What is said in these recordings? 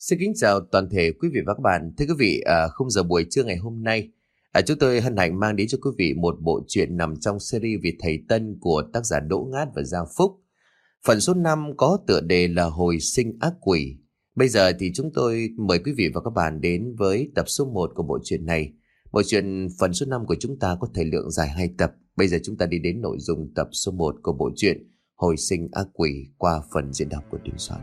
Xin kính chào toàn thể quý vị và các bạn. Thưa quý vị, khung giờ buổi trưa ngày hôm nay, chúng tôi hân hạnh mang đến cho quý vị một bộ truyện nằm trong series Vị Thầy Tân của tác giả Đỗ Ngát và Gia Phúc. Phần số 5 có tựa đề là Hồi sinh ác quỷ. Bây giờ thì chúng tôi mời quý vị và các bạn đến với tập số 1 của bộ truyện này. Bộ truyện phần số 5 của chúng ta có thời lượng dài 2 tập. Bây giờ chúng ta đi đến nội dung tập số 1 của bộ truyện Hồi sinh ác quỷ qua phần diễn đọc của Đình Soạn.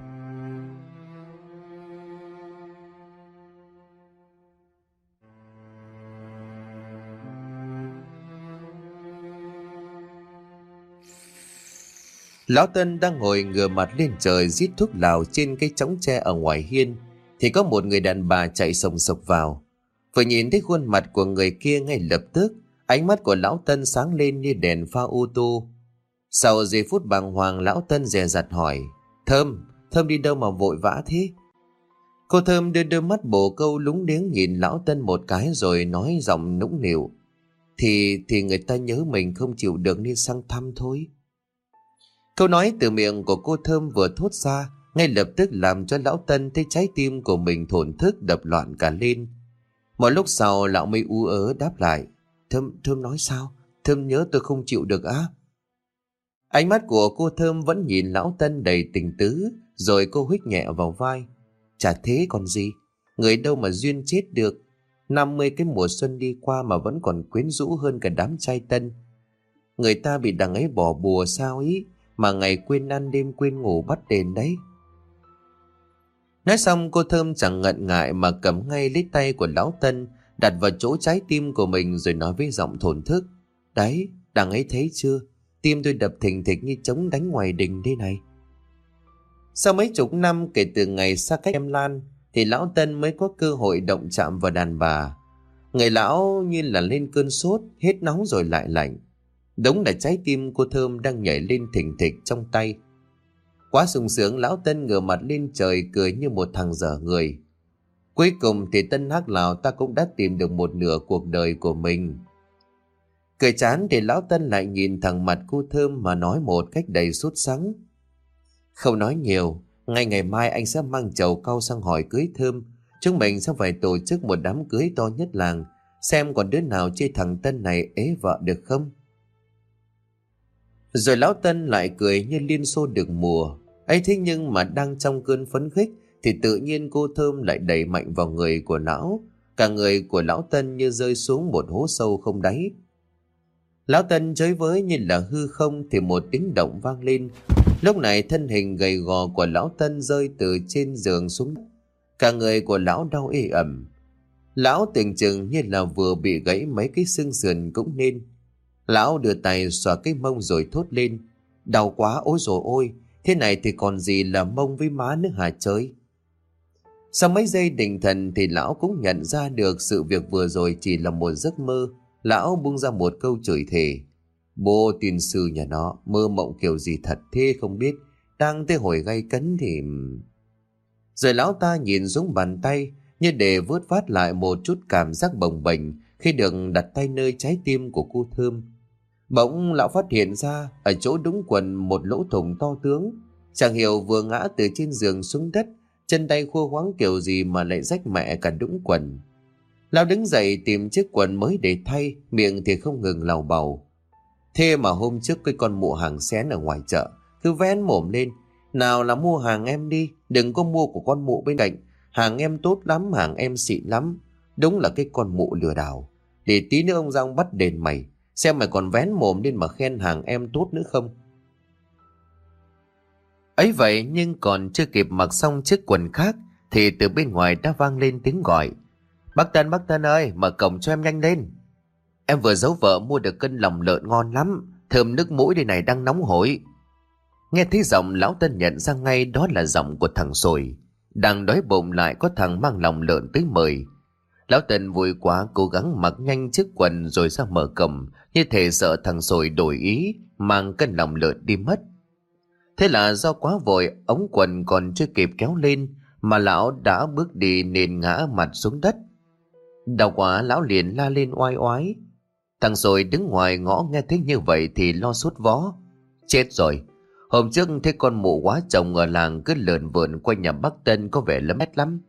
Lão Tân đang ngồi ngửa mặt lên trời rít thuốc lào trên cái chõng tre ở ngoài hiên, thì có một người đàn bà chạy sồng sộc vào. Vừa nhìn thấy khuôn mặt của người kia ngay lập tức, ánh mắt của lão Tân sáng lên như đèn pha ô tô. Sau giây phút bàng hoàng, lão Tân dè dặt hỏi: Thơm đi đâu mà vội vã thế? Cô Thơm đưa đôi mắt bồ câu lúng liếng nhìn lão Tân một cái rồi nói giọng nũng nịu: Thì người ta nhớ mình không chịu được nên sang thăm thôi. Câu nói từ miệng của cô Thơm vừa thốt ra, ngay lập tức làm cho lão Tân thấy trái tim của mình thổn thức đập loạn cả lên. Một lúc sau lão mới ú ớ đáp lại: Thơm nói sao? Thơm nhớ tôi không chịu được á? Ánh mắt của cô Thơm vẫn nhìn lão Tân đầy tình tứ, rồi cô huých nhẹ vào vai: Chả thế còn gì, người đâu mà duyên chết được. 50 cái mùa xuân đi qua mà vẫn còn quyến rũ hơn cả đám trai tân. Người ta bị đằng ấy bỏ bùa sao ý, mà ngày quên ăn đêm quên ngủ bắt đền đấy. Nói xong cô Thơm chẳng ngần ngại mà cầm ngay lấy tay của lão Tân, đặt vào chỗ trái tim của mình rồi nói với giọng thổn thức: Đấy, đằng ấy thấy chưa, tim tôi đập thình thịch như trống đánh ngoài đình đây này. Sau mấy chục năm kể từ ngày xa cách em Lan, thì lão Tân mới có cơ hội động chạm vào đàn bà. Người lão như là lên cơn sốt, hết nóng rồi lại lạnh. Đúng là trái tim cô Thơm đang nhảy lên thình thịch trong tay. Quá sung sướng, lão Tân ngửa mặt lên trời cười như một thằng dở người. Cuối cùng thì Tân Hắc Lào ta cũng đã tìm được một nửa cuộc đời của mình. Cười chán thì lão Tân lại nhìn thẳng mặt cô Thơm mà nói một cách đầy sốt sắng: Không nói nhiều, ngay ngày mai anh sẽ mang chầu cau sang hỏi cưới Thơm. Chúng mình sẽ phải tổ chức một đám cưới to nhất làng, xem còn đứa nào chê thằng Tân này ế vợ được không. Rồi lão Tân lại cười như liên xô được mùa. Ấy thế nhưng mà đang trong cơn phấn khích thì tự nhiên cô Thơm lại đẩy mạnh vào người của lão. Cả người của lão Tân như rơi xuống một hố sâu không đáy. Lão Tân chới với như là hư không thì một tiếng động vang lên. Lúc này thân hình gầy gò của lão Tân rơi từ trên giường xuống. Cả người của lão đau ê ẩm. Lão tưởng chừng như là vừa bị gãy mấy cái xương sườn cũng nên. Lão đưa tay xòa cái mông rồi thốt lên: Đau quá, ôi dồi ôi, thế này thì còn gì là mông với má nữa hả trời? Sau mấy giây định thần thì lão cũng nhận ra được sự việc vừa rồi chỉ là một giấc mơ. Lão buông ra một câu chửi thề: Bố tiên sư nhà nó, mơ mộng kiểu gì thật thế không biết, đang tới hồi gay cấn thì... Rồi lão ta nhìn xuống bàn tay như để vớt vát lại một chút cảm giác bồng bềnh khi được đặt tay nơi trái tim của cô Thơm. Bỗng lão phát hiện ra ở chỗ đúng quần một lỗ thủng to tướng. Chẳng hiểu vừa ngã từ trên giường xuống đất, chân tay khô khoắng kiểu gì mà lại rách mẹ cả đũng quần. Lão đứng dậy tìm chiếc quần mới để thay, miệng thì không ngừng lầu bầu: Thế mà hôm trước cái con mụ hàng xén ở ngoài chợ cứ vén mồm lên: Nào là mua hàng em đi, đừng có mua của con mụ bên cạnh, hàng em tốt lắm, hàng em xịn lắm. Đúng là cái con mụ lừa đảo. Để tí nữa ông Giang bắt đền mày, xem mày còn vén mồm lên mà khen hàng em tốt nữa không. Ấy vậy nhưng còn chưa kịp mặc xong chiếc quần khác thì từ bên ngoài đã vang lên tiếng gọi: Bác Tân ơi, mở cổng cho em nhanh lên. Em vừa giấu vợ mua được cân lòng lợn ngon lắm, thơm nước mũi đây này, đang nóng hổi. Nghe thấy giọng lão Tân nhận ra ngay đó là giọng của thằng Sồi. Đang đói bụng lại có thằng mang lòng lợn tới mời. Lão Tân vui quá cố gắng mặc nhanh chiếc quần rồi ra mở cổng, như thể sợ thằng Sồi đổi ý mang cân lòng lợn đi mất. Thế là do quá vội, ống quần còn chưa kịp kéo lên mà lão đã bước đi nên ngã mặt xuống đất. Đau quá, lão liền la lên oai oái. Thằng Sồi đứng ngoài ngõ nghe thấy như vậy thì lo sốt vó: Chết rồi, hôm trước thấy con mụ quá chồng ở làng cứ lượn vượn quanh nhà bác Tân có vẻ lấm mét lắm.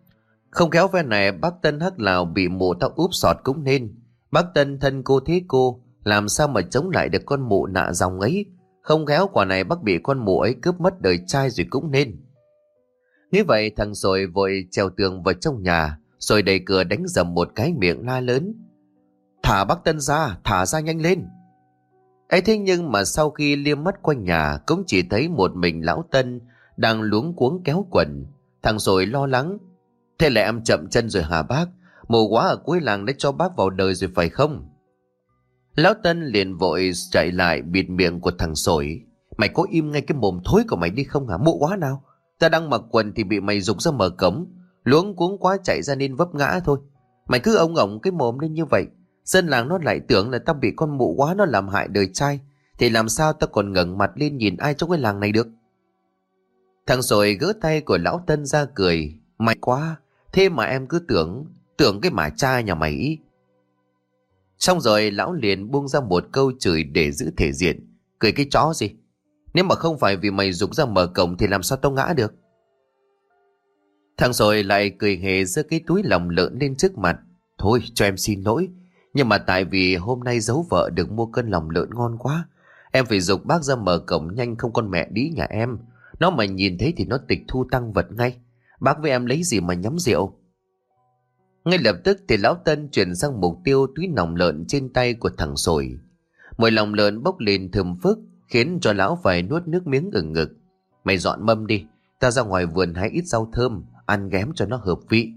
Không khéo phe này bác Tân hắc lào bị mụ tao úp sọt cũng nên. Bác Tân thân cô thế cô, làm sao mà chống lại được con mụ nạ dòng ấy. Không khéo quả này bác bị con mụ ấy cướp mất đời trai rồi cũng nên. Nghĩ vậy thằng Sồi vội trèo tường vào trong nhà, rồi đẩy cửa đánh dầm một cái miệng la lớn: Thả bác Tân ra, thả ra nhanh lên. Ấy thế nhưng mà sau khi liếc mắt quanh nhà cũng chỉ thấy một mình lão Tân đang luống cuống kéo quần. Thằng Sồi lo lắng: Thế là em chậm chân rồi hả bác? Mù quá ở cuối làng đã cho bác vào đời rồi phải không? Lão Tân liền vội chạy lại bịt miệng của thằng Sồi: Mày có im ngay cái mồm thối của mày đi không hả? Mụ quá nào. Ta đang mặc quần thì bị mày giục ra mở cổng, luống cuống quá chạy ra nên vấp ngã thôi. Mày cứ ống ổng cái mồm lên như vậy, dân làng nó lại tưởng là tao bị con mụ quá nó làm hại đời trai, thì làm sao tao còn ngẩng mặt lên nhìn ai trong cái làng này được. Thằng Sồi gỡ tay của lão Tân ra cười: Mày quá, thế mà em cứ tưởng cái mả cha nhà mày ý. Xong rồi lão liền buông ra một câu chửi để giữ thể diện: Cười cái chó gì? Nếu mà không phải vì mày giục ra mở cổng thì làm sao tao ngã được? Thằng Sồi lại cười hề giơ cái túi lòng lợn lên trước mặt: Thôi cho em xin lỗi, nhưng mà tại vì hôm nay giấu vợ được mua cân lòng lợn ngon quá, em phải giục bác ra mở cổng nhanh, không con mẹ đĩ nhà em nó mà nhìn thấy thì nó tịch thu tang vật ngay. Bác với em lấy gì mà nhắm rượu? Ngay lập tức thì lão Tân chuyển sang mục tiêu túi lòng lợn trên tay của thằng Sồi. Mùi lòng lợn bốc lên thơm phức khiến cho lão phải nuốt nước miếng ừng ngực. Mày dọn mâm đi, ta ra ngoài vườn hái ít rau thơm ăn ghém cho nó hợp vị.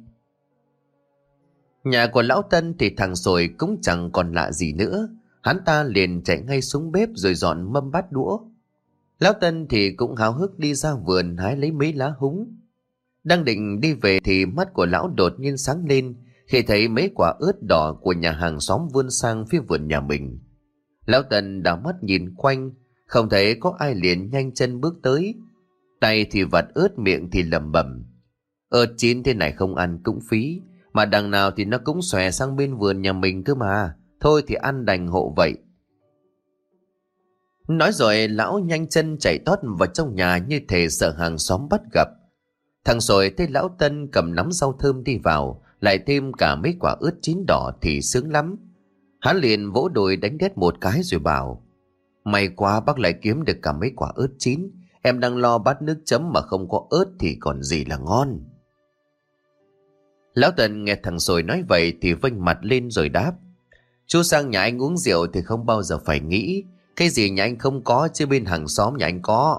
Nhà của lão Tân thì thằng Sồi cũng chẳng còn lạ gì nữa. Hắn ta liền chạy ngay xuống bếp rồi dọn mâm bát đũa. Lão Tân thì cũng háo hức đi ra vườn hái lấy mấy lá húng. Đang định đi về thì mắt của lão đột nhiên sáng lên khi thấy mấy quả ớt đỏ của nhà hàng xóm vươn sang phía vườn nhà mình. Lão Tân đảo mắt nhìn quanh, không thấy có ai liền nhanh chân bước tới. Tay thì vặt ớt, miệng thì lẩm bẩm: Ớt chín thế này không ăn cũng phí, mà đằng nào thì nó cũng xòe sang bên vườn nhà mình cơ mà. Thôi thì ăn đành hộ vậy. Nói rồi lão nhanh chân chạy tót vào trong nhà như thể sợ hàng xóm bắt gặp. Thằng Sồi thấy lão Tân cầm nắm rau thơm đi vào, lại thêm cả mấy quả ớt chín đỏ thì sướng lắm. Hắn liền vỗ đùi đánh đét một cái rồi bảo: May quá bác lại kiếm được cả mấy quả ớt chín. Em đang lo bát nước chấm mà không có ớt thì còn gì là ngon. Lão Tân nghe thằng Sồi nói vậy thì vênh mặt lên rồi đáp: Chú sang nhà anh uống rượu thì không bao giờ phải nghĩ cái gì nhà anh không có chứ bên hàng xóm nhà anh có.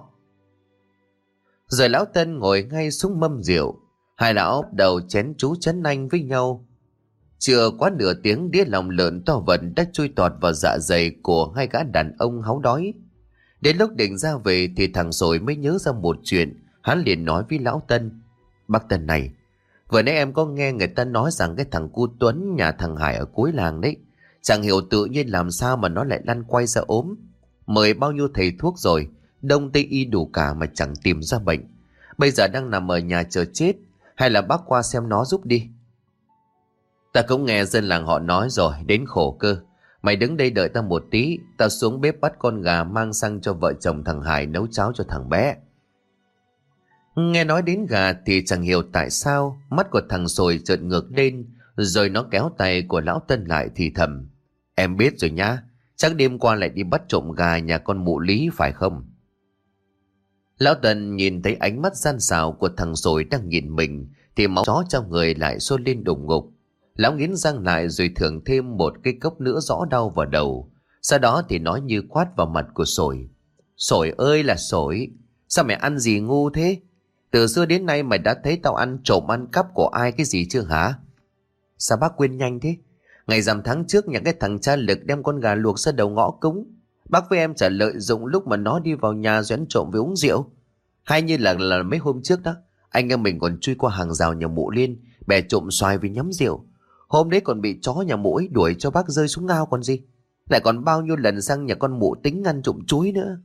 Rồi lão Tân ngồi ngay xuống mâm rượu. Hai lão bắt đầu chén chú chén anh với nhau. Chưa quá nửa tiếng, đĩa lòng lợn to vần đã chui tọt vào dạ dày của hai gã đàn ông háu đói. Đến lúc định ra về thì thằng Sồi mới nhớ ra một chuyện. Hắn liền nói với lão Tân: Bác Tân này, vừa nãy em có nghe người ta nói rằng cái thằng cu Tuấn nhà thằng Hải ở cuối làng đấy, chẳng hiểu tự nhiên làm sao mà nó lại lăn quay ra ốm. Mời bao nhiêu thầy thuốc rồi, đông tây y đủ cả mà chẳng tìm ra bệnh. Bây giờ đang nằm ở nhà chờ chết. Hay là bác qua xem nó giúp đi. Ta cũng nghe dân làng họ nói rồi, đến khổ cơ. Mày đứng đây đợi ta một tí, ta xuống bếp bắt con gà mang sang cho vợ chồng thằng Hải nấu cháo cho thằng bé. Nghe nói đến gà thì chẳng hiểu tại sao mắt của thằng Sồi trợn ngược lên, rồi nó kéo tay của lão Tân lại thì thầm: Em biết rồi nhá, chắc đêm qua lại đi bắt trộm gà nhà con mụ Lý phải không? Lão Tân nhìn thấy ánh mắt gian xảo của thằng Sồi đang nhìn mình thì máu chó trong người lại sôi lên đùng ngục. Lão nghiến răng lại rồi thưởng thêm một cái cốc nữa rõ đau vào đầu. Sau đó thì nói như quát vào mặt của Sồi: Sồi ơi là Sồi, sao mày ăn gì ngu thế? Từ xưa đến nay mày đã thấy tao ăn trộm ăn cắp của ai cái gì chưa hả? Sao bác quên nhanh thế? Ngày rằm tháng trước nhà cái thằng cha Lực đem con gà luộc ra đầu ngõ cúng. Bác với em chả lợi dụng lúc mà nó đi vào nhà rồi ăn trộm với uống rượu. Hay như là mấy hôm trước đó, anh em mình còn chui qua hàng rào nhà mụ Liên, bè trộm xoài vì nhắm rượu. Hôm đấy còn bị chó nhà mụ ấy đuổi cho bác rơi xuống ngao còn gì. Lại còn bao nhiêu lần sang nhà con mụ tính ăn trộm chuối nữa.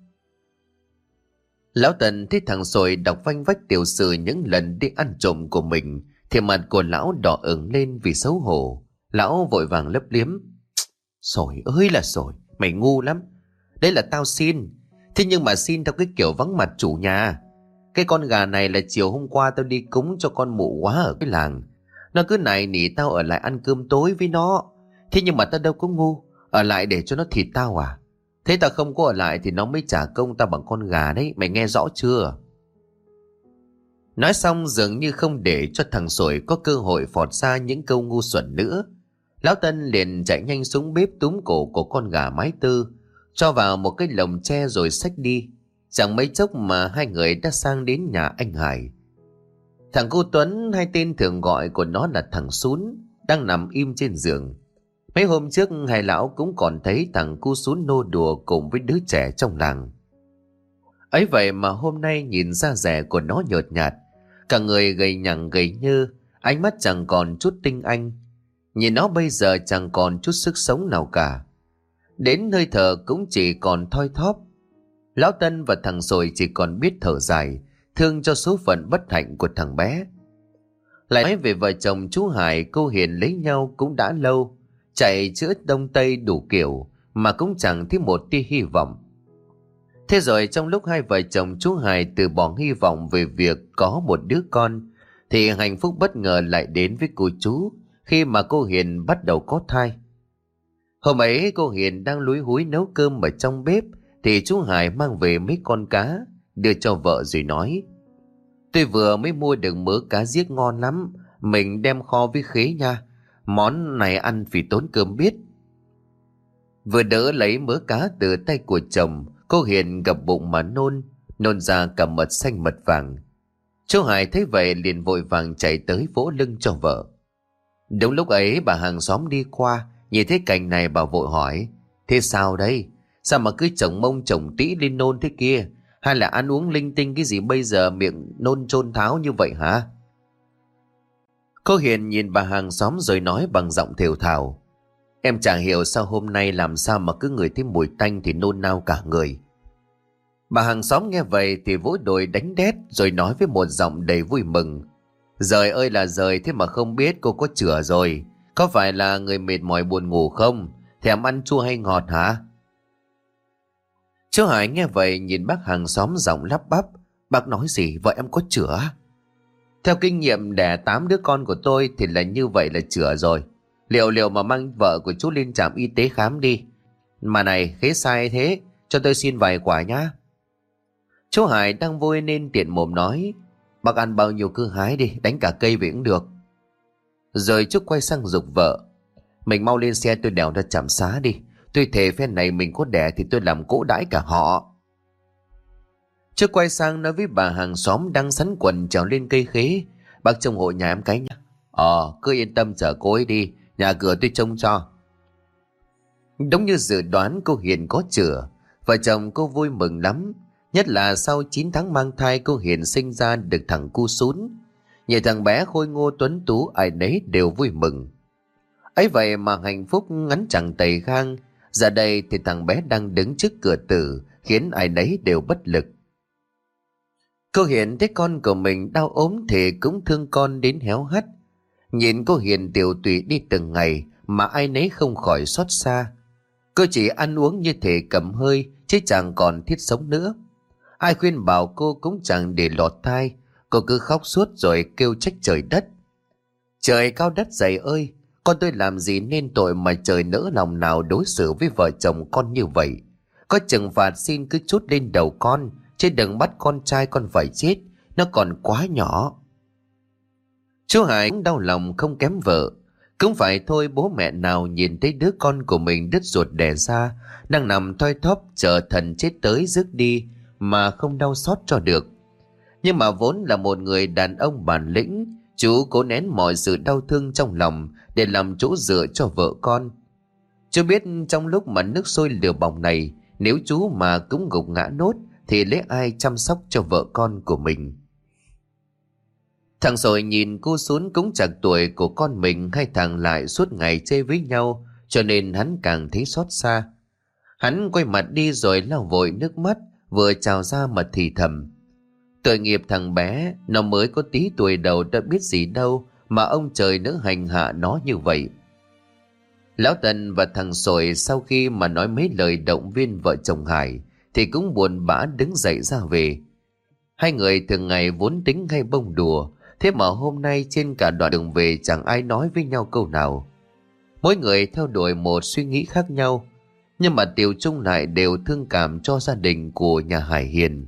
Lão Tần thấy thằng Sồi đọc vanh vách tiểu sử những lần đi ăn trộm của mình thì mặt của lão đỏ ửng lên vì xấu hổ. Lão vội vàng lấp liếm: Sồi ơi là Sồi, mày ngu lắm. Đấy là tao xin. Thế nhưng mà xin theo cái kiểu vắng mặt chủ nhà. Cái con gà này là chiều hôm qua tao đi cúng cho con mụ quá ở cái làng. Nó cứ nài nỉ tao ở lại ăn cơm tối với nó. Thế nhưng mà tao đâu có ngu, ở lại để cho nó thịt tao à? Thế tao không có ở lại thì nó mới trả công tao bằng con gà đấy, mày nghe rõ chưa? Nói xong dường như không để cho thằng Sồi có cơ hội phọt ra những câu ngu xuẩn nữa. Lão Tân liền chạy nhanh xuống bếp túm cổ của con gà mái tư, cho vào một cái lồng tre rồi xách đi. Chẳng mấy chốc mà hai người đã sang đến nhà anh Hải. Thằng cô Tuấn, hay tên thường gọi của nó là thằng Sún, đang nằm im trên giường. Mấy hôm trước hai lão cũng còn thấy thằng cu Sún nô đùa cùng với đứa trẻ trong làng. Ấy vậy mà hôm nay nhìn da dẻ của nó nhợt nhạt, cả người gầy nhằng gầy nhơ, ánh mắt chẳng còn chút tinh anh. Nhìn nó bây giờ chẳng còn chút sức sống nào cả, đến hơi thở cũng chỉ còn thoi thóp. Lão Tân và thằng Sồi chỉ còn biết thở dài, thương cho số phận bất hạnh của thằng bé. Lại nói về vợ chồng chú Hải cô Hiền lấy nhau cũng đã lâu, chạy chữa đông tây đủ kiểu mà cũng chẳng thấy một tia hy vọng. Thế rồi trong lúc hai vợ chồng chú Hải từ bỏ hy vọng về việc có một đứa con, thì hạnh phúc bất ngờ lại đến với cô chú khi mà cô Hiền bắt đầu có thai. Hôm ấy cô Hiền đang lúi húi nấu cơm ở trong bếp thì chú Hải mang về mấy con cá đưa cho vợ rồi nói: "Tôi vừa mới mua được mớ cá giết ngon lắm, mình đem kho với khế nha. Món này ăn vì tốn cơm biết." Vừa đỡ lấy mớ cá từ tay của chồng, cô Hiền gập bụng mà nôn ra cả mật xanh mật vàng. Chú Hải thấy vậy liền vội vàng chạy tới vỗ lưng cho vợ. Đúng lúc ấy bà hàng xóm đi qua, nhìn thấy cảnh này bà vội hỏi: "Thế sao đây? Sao mà cứ chồng mông chồng tĩ lên nôn thế kia? Hay là ăn uống linh tinh cái gì bây giờ miệng nôn chôn tháo như vậy hả?" Cô Hiền nhìn bà hàng xóm rồi nói bằng giọng thều thào: "Em chẳng hiểu sao hôm nay làm sao mà cứ ngửi thấy mùi tanh thì nôn nao cả người." Bà hàng xóm nghe vậy thì vỗ đùi đánh đét rồi nói với một giọng đầy vui mừng: "Giời ơi là giời, thế mà không biết cô có chữa rồi. Có phải là người mệt mỏi buồn ngủ không? Thèm ăn chua hay ngọt hả?" Chú Hải nghe vậy nhìn bác hàng xóm giọng lắp bắp: "Bác nói gì? Vợ em có chữa?" "Theo kinh nghiệm đẻ 8 đứa con của tôi thì là như vậy là chữa rồi. Liệu mà mang vợ của chú lên trạm y tế khám đi. Mà này, khế sai thế, cho tôi xin vài quả nhá." Chú Hải đang vui nên tiện mồm nói: "Bác ăn bao nhiêu cứ hái đi, đánh cả cây về cũng được." Rồi chú quay sang giục vợ: "Mình mau lên xe, tôi đèo ra trạm xá đi. Tôi thề phen này mình có đẻ thì tôi làm cỗ đãi cả họ." Chú quay sang nói với bà hàng xóm đang sắn quần trèo lên cây khế: "Bác trông hộ nhà em cái nhá." Cứ yên tâm chở cô ấy đi, nhà cửa tôi trông cho." Đúng như dự đoán, cô Hiền có chữa. Vợ chồng cô vui mừng lắm. Nhất là sau 9 tháng mang thai, cô Hiền sinh ra được thằng cu Sún. Nhìn thằng bé khôi ngô tuấn tú, ai nấy đều vui mừng. Ấy vậy mà hạnh phúc ngắn chẳng tầy khang. Giờ đây thì thằng bé đang đứng trước cửa tử, khiến ai nấy đều bất lực. Cô Hiền thấy con của mình đau ốm thì cũng thương con đến héo hắt. Nhìn cô Hiền tiều tụy đi từng ngày mà ai nấy không khỏi xót xa. Cô chỉ ăn uống như thể cầm hơi chứ chẳng còn thiết sống nữa. Ai khuyên bảo cô cũng chẳng để lọt tai. Cô cứ khóc suốt rồi kêu trách trời đất: "Trời cao đất dày ơi, con tôi làm gì nên tội mà trời nỡ lòng nào đối xử với vợ chồng con như vậy. Có trừng phạt xin cứ trút lên đầu con, chứ đừng bắt con trai con phải chết, nó còn quá nhỏ." Chú Hải cũng đau lòng không kém vợ. Cũng phải thôi, bố mẹ nào nhìn thấy đứa con của mình đứt ruột đẻ ra, đang nằm thoi thóp chờ thần chết tới rước đi mà không đau xót cho được. Nhưng mà vốn là một người đàn ông bản lĩnh, chú cố nén mọi sự đau thương trong lòng để làm chỗ dựa cho vợ con. Chú biết trong lúc mà nước sôi lửa bỏng này, nếu chú mà cũng gục ngã nốt thì lấy ai chăm sóc cho vợ con của mình. Thằng Sồi nhìn cô Sún cũng chạc tuổi của con mình, hai thằng lại suốt ngày chơi với nhau, cho nên hắn càng thấy xót xa. Hắn quay mặt đi rồi lau vội nước mắt vừa trào ra mà thì thầm: "Tội nghiệp thằng bé, nó mới có tí tuổi đầu đã biết gì đâu mà ông trời nỡ hành hạ nó như vậy." Lão Tần và thằng Sồi sau khi mà nói mấy lời động viên vợ chồng Hải thì cũng buồn bã đứng dậy ra về. Hai người thường ngày vốn tính hay bông đùa, Thế mà hôm nay trên cả đoạn đường về chẳng ai nói với nhau câu nào. Mỗi người theo đuổi một suy nghĩ khác nhau, nhưng mà tiểu chung lại đều thương cảm cho gia đình của nhà Hải Hiền.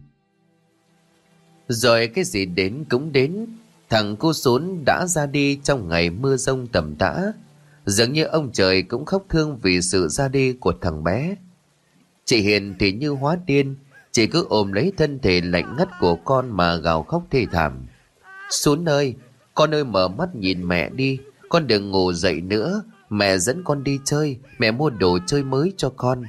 Rồi cái gì đến cũng đến, thằng cu Sún đã ra đi trong ngày mưa giông tầm tã. Dường như ông trời cũng khóc thương vì sự ra đi của thằng bé. Chị Hiền thì như hóa điên, chị cứ ôm lấy thân thể lạnh ngắt của con mà gào khóc thê thảm. Sún ơi, con ơi mở mắt nhìn mẹ đi, con đừng ngủ dậy nữa, mẹ dẫn con đi chơi, mẹ mua đồ chơi mới cho con.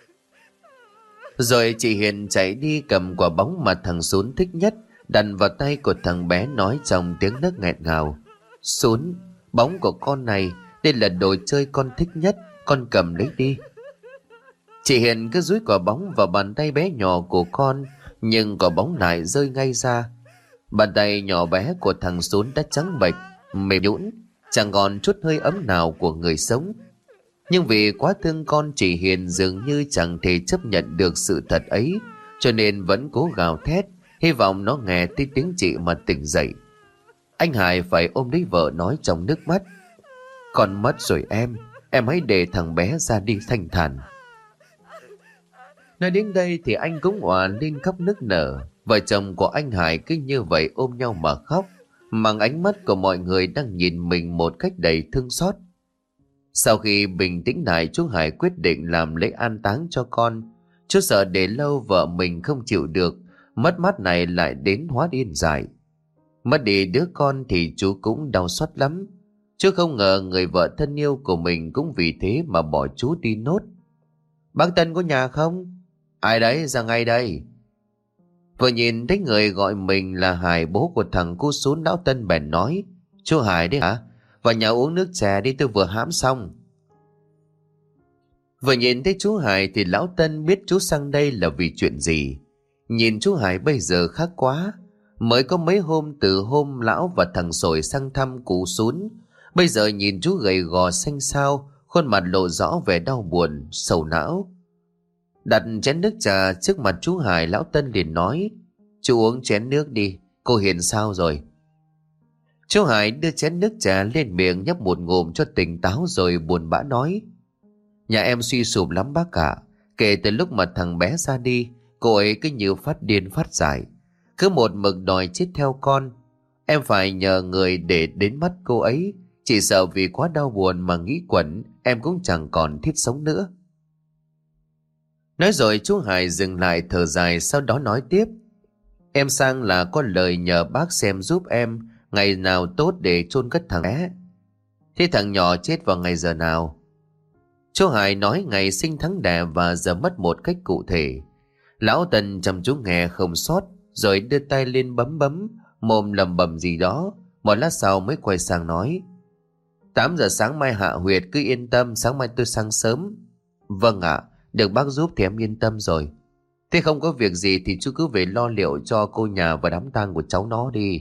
Rồi chị Hiền chạy đi cầm quả bóng mà thằng Sún thích nhất, đặt vào tay của thằng bé nói trong tiếng nấc nghẹn ngào. Sún, bóng của con này, đây là đồ chơi con thích nhất, con cầm lấy đi. Chị Hiền cứ dúi quả bóng vào bàn tay bé nhỏ của con, nhưng quả bóng lại rơi ngay ra. Bàn tay nhỏ bé của thằng Sún đã trắng bệch, mềm nhũn, chẳng còn chút hơi ấm nào của người sống. Nhưng vì quá thương con, chị Hiền dường như chẳng thể chấp nhận được sự thật ấy, cho nên vẫn cố gào thét, hy vọng nó nghe thấy tiếng chị mà tỉnh dậy. Anh Hải phải ôm lấy vợ nói trong nước mắt. Con mất rồi em hãy để thằng bé ra đi thanh thản. Nói đến đây thì anh cũng òa lên khóc nức nở. Vợ chồng của anh Hải cứ như vậy ôm nhau mà khóc, mang ánh mắt của mọi người đang nhìn mình một cách đầy thương xót. Sau khi bình tĩnh lại, chú Hải quyết định làm lễ an táng cho con. Chú sợ để lâu vợ mình không chịu được, mất mát này lại đến hóa điên dại. Mất đi đứa con thì chú cũng đau xót lắm. Chú không ngờ người vợ thân yêu của mình cũng vì thế mà bỏ chú đi nốt. Bác Tân có nhà không? Ai đấy, ra ngay đây. Vừa nhìn thấy người gọi mình là Hải, bố của thằng cu Sún, lão Tân bèn nói. Chú Hải đấy hả? Vào nhà uống nước chè đi, tôi vừa hãm xong. Vừa nhìn thấy chú Hải thì lão Tân biết chú sang đây là vì chuyện gì. Nhìn chú Hải bây giờ khác quá. Mới có mấy hôm từ hôm lão và thằng Sồi sang thăm cụ Sún, bây giờ nhìn chú gầy gò xanh xao, khuôn mặt lộ rõ vẻ đau buồn, sầu não. Đặt chén nước trà trước mặt chú Hải, lão Tân liền nói. Chú uống chén nước đi, cô Hiền sao rồi? Chú Hải đưa chén nước trà lên miệng nhấp một ngụm cho tỉnh táo rồi buồn bã nói. Nhà em suy sụp lắm bác ạ. Kể từ lúc mà thằng bé ra đi, cô ấy cứ như phát điên phát dại, cứ một mực đòi chết theo con. Em phải nhờ người để đến mắt cô ấy. Chỉ sợ vì quá đau buồn mà nghĩ quẩn, em cũng chẳng còn thiết sống nữa. Nói rồi chú Hải dừng lại thở dài, sau đó nói tiếp. Em sang là có lời nhờ bác xem giúp em ngày nào tốt để chôn cất thằng bé. Thế thằng nhỏ chết vào ngày giờ nào? Chú Hải nói ngày sinh tháng đẻ và giờ mất một cách cụ thể. Lão Tân chăm chú nghe không sót, rồi đưa tay lên bấm bấm, mồm lầm bầm gì đó. Một lát sau mới quay sang nói. 8 giờ sáng mai hạ huyệt, cứ yên tâm, sáng mai tôi sang sớm. Vâng ạ, được bác giúp thì em yên tâm rồi. Thế không có việc gì thì chú cứ về lo liệu cho cô nhà và đám tang của cháu nó đi.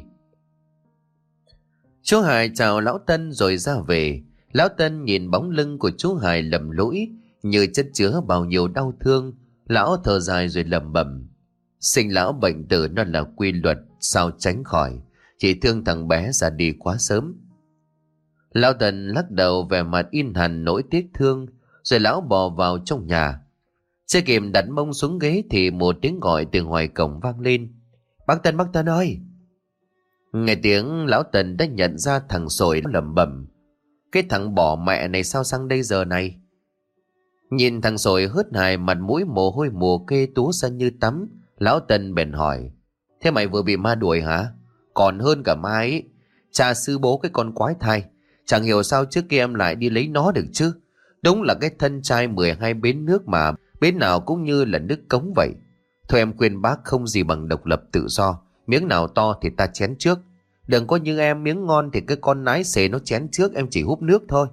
Chú Hải chào lão Tân rồi ra về. Lão Tân nhìn bóng lưng của chú Hải lầm lũi, như chất chứa bao nhiêu đau thương. Lão thở dài rồi lẩm bẩm. Sinh lão bệnh tử nó là quy luật, sao tránh khỏi. Chỉ thương thằng bé ra đi quá sớm. Lão Tân lắc đầu vẻ mặt in hằn nỗi tiếc thương, rồi lão bò vào trong nhà. Chưa kịp đặt mông xuống ghế thì một tiếng gọi từ ngoài cổng vang lên. Bác Tân ơi! Nghe tiếng, lão Tân đã nhận ra thằng Sồi lẩm bẩm. Cái thằng bỏ mẹ này sao sang đây giờ này? Nhìn thằng Sồi hớt hải, mặt mũi mồ hôi mùa kê túa ra như tắm, lão Tân bèn hỏi. Thế mày vừa bị ma đuổi hả? Còn hơn cả ma ấy. Cha sư bố cái con quái thai. Chẳng hiểu sao trước kia em lại đi lấy nó được chứ. Đúng là cái thân trai 12 bến nước mà bến nào cũng như là nước cống vậy. Thôi em khuyên bác không gì bằng độc lập tự do. Miếng nào to thì ta chén trước. Đừng có như em miếng ngon thì cái con nái xề nó chén trước, em chỉ húp nước thôi.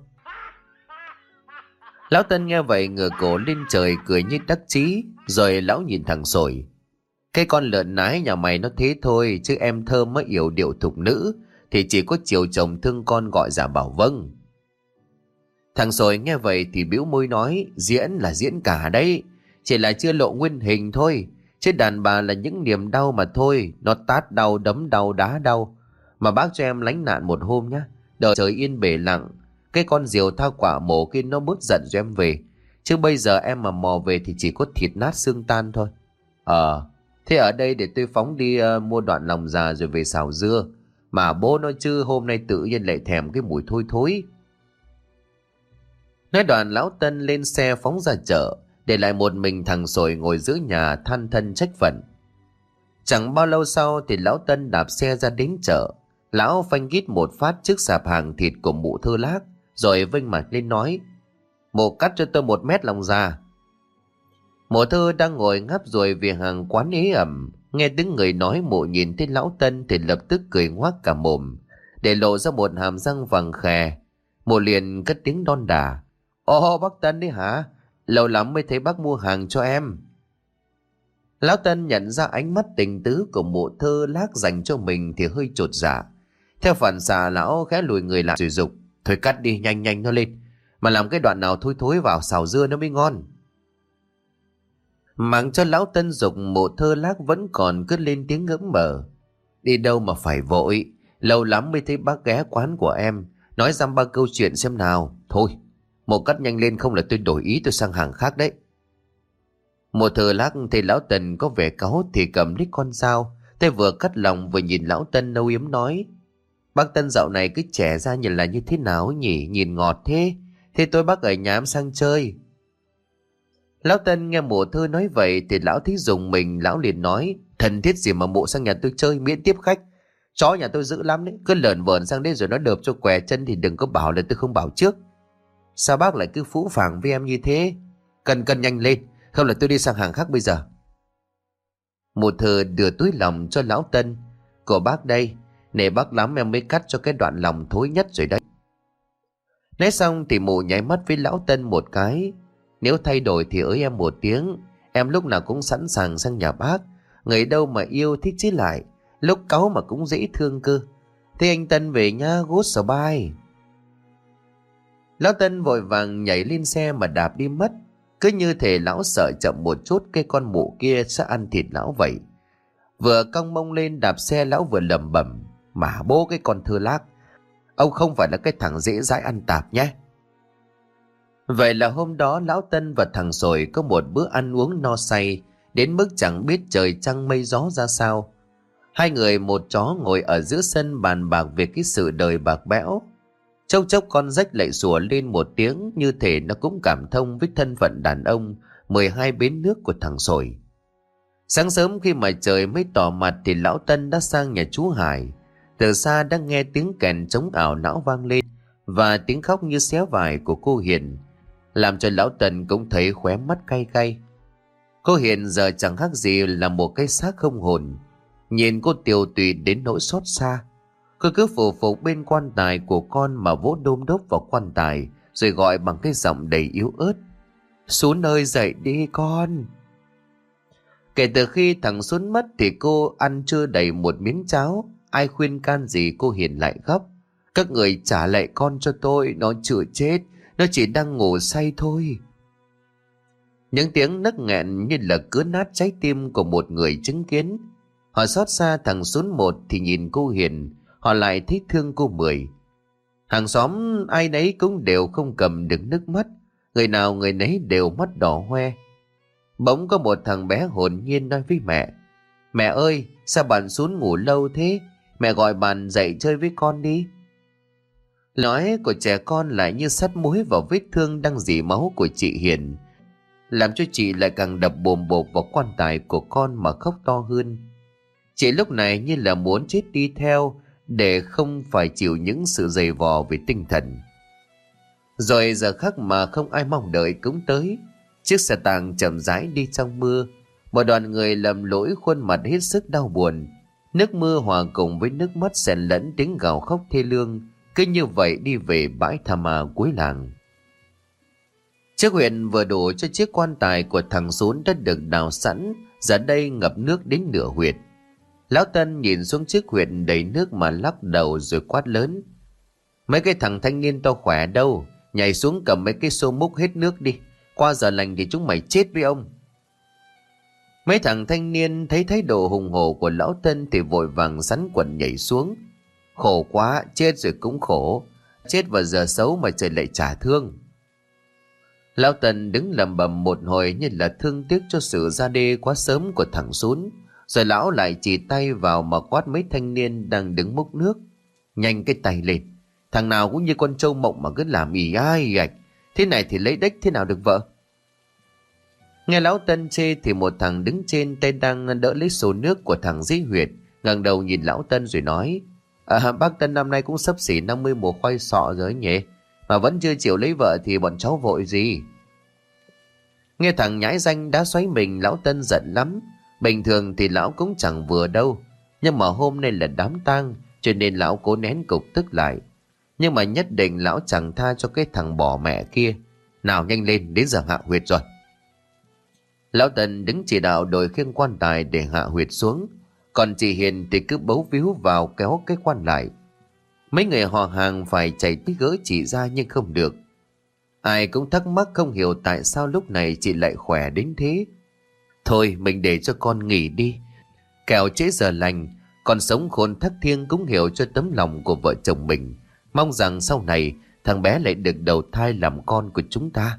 Lão Tân nghe vậy ngửa cổ lên trời cười như đắc chí. Rồi lão nhìn thằng Sồi. Cái con lợn nái nhà mày nó thế thôi, chứ em Thơm mới yểu điệu thục nữ thì chỉ có chiều chồng thương con gọi giả bảo vâng. Thằng Sồi nghe vậy thì bĩu môi nói. Diễn là diễn cả đấy, chỉ là chưa lộ nguyên hình thôi. Chứ đàn bà là những niềm đau mà thôi. Nó tát đau, đấm đau, đá đau. Mà bác cho em lánh nạn một hôm nhá. Đợi trời yên bể lặng, cái con diều thao quả mổ kia nó bớt giận rồi em về. Chứ bây giờ em mà mò về thì chỉ có thịt nát xương tan thôi. Thế ở đây để tôi phóng đi mua đoạn lòng già rồi về xào dưa. Mà bố nói chứ hôm nay tự nhiên lại thèm cái mùi thối thối. Nói đoạn lão Tân lên xe phóng ra chợ, để lại một mình thằng Sồi ngồi giữa nhà than thân trách phận. Chẳng bao lâu sau thì lão Tân đạp xe ra đến chợ. Lão phanh gít một phát trước sạp hàng thịt của mụ Thơ Lác, rồi vênh mặt lên nói: "Mụ cắt cho tôi 1 mét lòng già." Mụ Thơ đang ngồi ngáp rồi vì hàng quán ế ẩm, nghe tiếng người nói mụ nhìn thấy lão Tân thì lập tức cười ngoác cả mồm, để lộ ra một hàm răng vàng khè. Mụ liền cất tiếng đon đả: "Ồ, bác Tân đấy hả? Lâu lắm mới thấy bác mua hàng cho em." Lão Tân nhận ra ánh mắt tình tứ của mụ Thơ Lác dành cho mình thì hơi chột dạ. Theo phản xạ lão khẽ lùi người lại rồi giục: "Thôi cắt đi, nhanh nhanh nó lên. Mà làm cái đoạn nào thối thối vào xào dưa nó mới ngon." Mặc cho lão Tân giục, mụ Thơ Lác vẫn còn cứ lên tiếng ngẫm mờ: "Đi đâu mà phải vội. Lâu lắm mới thấy bác ghé quán của em. Nói dăm ba câu chuyện xem nào. Thôi, mụ cắt nhanh lên không là tôi đổi ý tôi sang hàng khác đấy." Mụ Thơ Lác thấy lão Tân có vẻ cáu thì cầm lấy con dao, tay vừa cắt lòng vừa nhìn lão Tân âu yếm nói: "Bác Tân dạo này cứ trẻ ra nhìn là như thế nào nhỉ, nhìn ngọt thế. Thế tôi bác ở nhà em sang chơi." Lão Tân nghe mụ Thơ nói vậy thì lão thấy rùng mình. Lão liền nói: "Thân thiết gì mà mụ sang nhà tôi chơi miễn tiếp khách. Chó nhà tôi dữ lắm đấy, cứ lởn vởn sang đây rồi nó đợp cho què chân thì đừng có bảo là tôi không bảo trước. Sao bác lại cứ phũ phàng với em như thế? Cần nhanh lên, không là tôi đi sang hàng khác bây giờ." Mụ Thơ đưa túi lòng cho lão Tân: "Của bác đây, nể bác lắm em mới cắt cho cái đoạn lòng thối nhất rồi đấy." Nói xong thì mụ nháy mắt với lão Tân một cái: "Nếu thay đổi thì ới em một tiếng. Em lúc nào cũng sẵn sàng sang nhà bác. Người đâu mà yêu thích chứ lại. Lúc cáu mà cũng dễ thương cơ. Thế anh Tân về nhá, goodbye." Lão Tân vội vàng nhảy lên xe mà đạp đi mất. Cứ như thể lão sợ chậm một chút cái con mụ kia sẽ ăn thịt lão vậy. Vừa cong mông lên đạp xe, lão vừa lẩm bẩm: "Mà bố cái con Thơ Lác, ông không phải là cái thằng dễ dãi ăn tạp nhé." Vậy là hôm đó lão Tân và thằng Sồi có một bữa ăn uống no say, đến mức chẳng biết trời trăng mây gió ra sao. Hai người một chó ngồi ở giữa sân bàn bạc về cái sự đời bạc bẽo. Chốc chốc con rách lại sủa lên một tiếng, như thể nó cũng cảm thông với thân phận đàn ông 12 bến nước của thằng Sồi. Sáng sớm khi mà trời mới tỏ mặt thì lão Tân đã sang nhà chú Hải. Từ xa đã nghe tiếng kèn trống ảo não vang lên, và tiếng khóc như xé vải của cô Hiền, làm cho lão Tân cũng thấy khóe mắt cay cay. Cô Hiền giờ chẳng khác gì là một cái xác không hồn. Nhìn cô tiều tụy đến nỗi xót xa. Cô cứ phù phục bên quan tài của con mà vỗ đôm đốp vào quan tài, rồi gọi bằng cái giọng đầy yếu ớt: "Sún ơi, dậy đi con." Kể từ khi thằng Sún mất thì cô ăn chưa đầy một miếng cháo. Ai khuyên can gì cô Hiền lại khóc: "Các người trả lại con cho tôi, nó chưa chết, nó chỉ đang ngủ say thôi." Những tiếng nấc nghẹn như là cứa nát trái tim của một người chứng kiến. Họ xót xa thằng Sún một thì nhìn cô Hiền, họ lại thấy thương cô Mười. Hàng xóm ai nấy cũng đều không cầm được nước mắt, người nào người nấy đều mắt đỏ hoe. Bỗng có một thằng bé hồn nhiên nói với mẹ: "Mẹ ơi, sao bạn Sún ngủ lâu thế? Mẹ gọi bạn dậy chơi với con đi." Nói của trẻ con lại như sắt muối vào vết thương đang rỉ máu của chị Hiền, làm cho chị lại càng đập bồm bộp vào quan tài của con mà khóc to hơn. Chị lúc này như là muốn chết đi theo, để không phải chịu những sự dày vò về tinh thần. Rồi giờ khắc mà không ai mong đợi cũng tới. Chiếc xe tàng chậm rãi đi trong mưa. Một đoàn người lầm lỗi, khuôn mặt hết sức đau buồn. Nước mưa hòa cùng với nước mắt xen lẫn tiếng gào khóc thê lương, cứ như vậy đi về bãi tha ma cuối làng. Chiếc huyện vừa đủ cho chiếc quan tài của thằng Sún đã được đào sẵn, giờ đây ngập nước đến nửa huyệt. Lão Tân nhìn xuống chiếc huyện đầy nước mà lắc đầu rồi quát lớn: "Mấy cái thằng thanh niên to khỏe đâu, nhảy xuống cầm mấy cái xô múc hết nước đi, qua giờ lành thì chúng mày chết với ông." Mấy thằng thanh niên thấy thái độ hùng hổ của lão Tân thì vội vàng sắn quần nhảy xuống. Khổ quá, chết rồi cũng khổ. Chết vào giờ xấu mà trời lại trả thương. Lão Tần đứng lẩm bẩm một hồi như là thương tiếc cho sự ra đi quá sớm của thằng Sún. Rồi lão lại chỉ tay vào mà quát mấy thanh niên đang đứng múc nước. Nhanh cái tay lên. Thằng nào cũng như con trâu mộng mà cứ làm ì ai ạch. Thế này thì lấy đếch thế nào được vợ. Nghe lão Tân chê thì một thằng đứng trên tay đang đỡ lấy xô nước của thằng dưới huyệt ngẩng đầu nhìn lão Tân rồi nói: Bác Tân năm nay cũng xấp xỉ 50 mùa khoai sọ rồi nhỉ, mà vẫn chưa chịu lấy vợ thì bọn cháu vội gì. Nghe thằng nhãi danh đá xoáy mình, lão Tân giận lắm. Bình thường thì lão cũng chẳng vừa đâu, nhưng mà hôm nay là đám tang cho nên lão cố nén cục tức lại. Nhưng mà nhất định lão chẳng tha cho cái thằng bỏ mẹ kia. Nào nhanh lên, đến giờ hạ huyệt rồi. Lão Tân đứng chỉ đạo đội khiêng quan tài để hạ huyệt xuống, còn chị Hiền thì cứ bấu víu vào kéo cái quan lại. Mấy người họ hàng phải chạy tới gỡ chị ra nhưng không được. Ai cũng thắc mắc không hiểu tại sao lúc này chị lại khỏe đến thế. Thôi mình để cho con nghỉ đi, kẻo trễ giờ lành. Con sống khôn thắc thiêng cũng hiểu cho tấm lòng của vợ chồng mình, mong rằng sau này thằng bé lại được đầu thai làm con của chúng ta.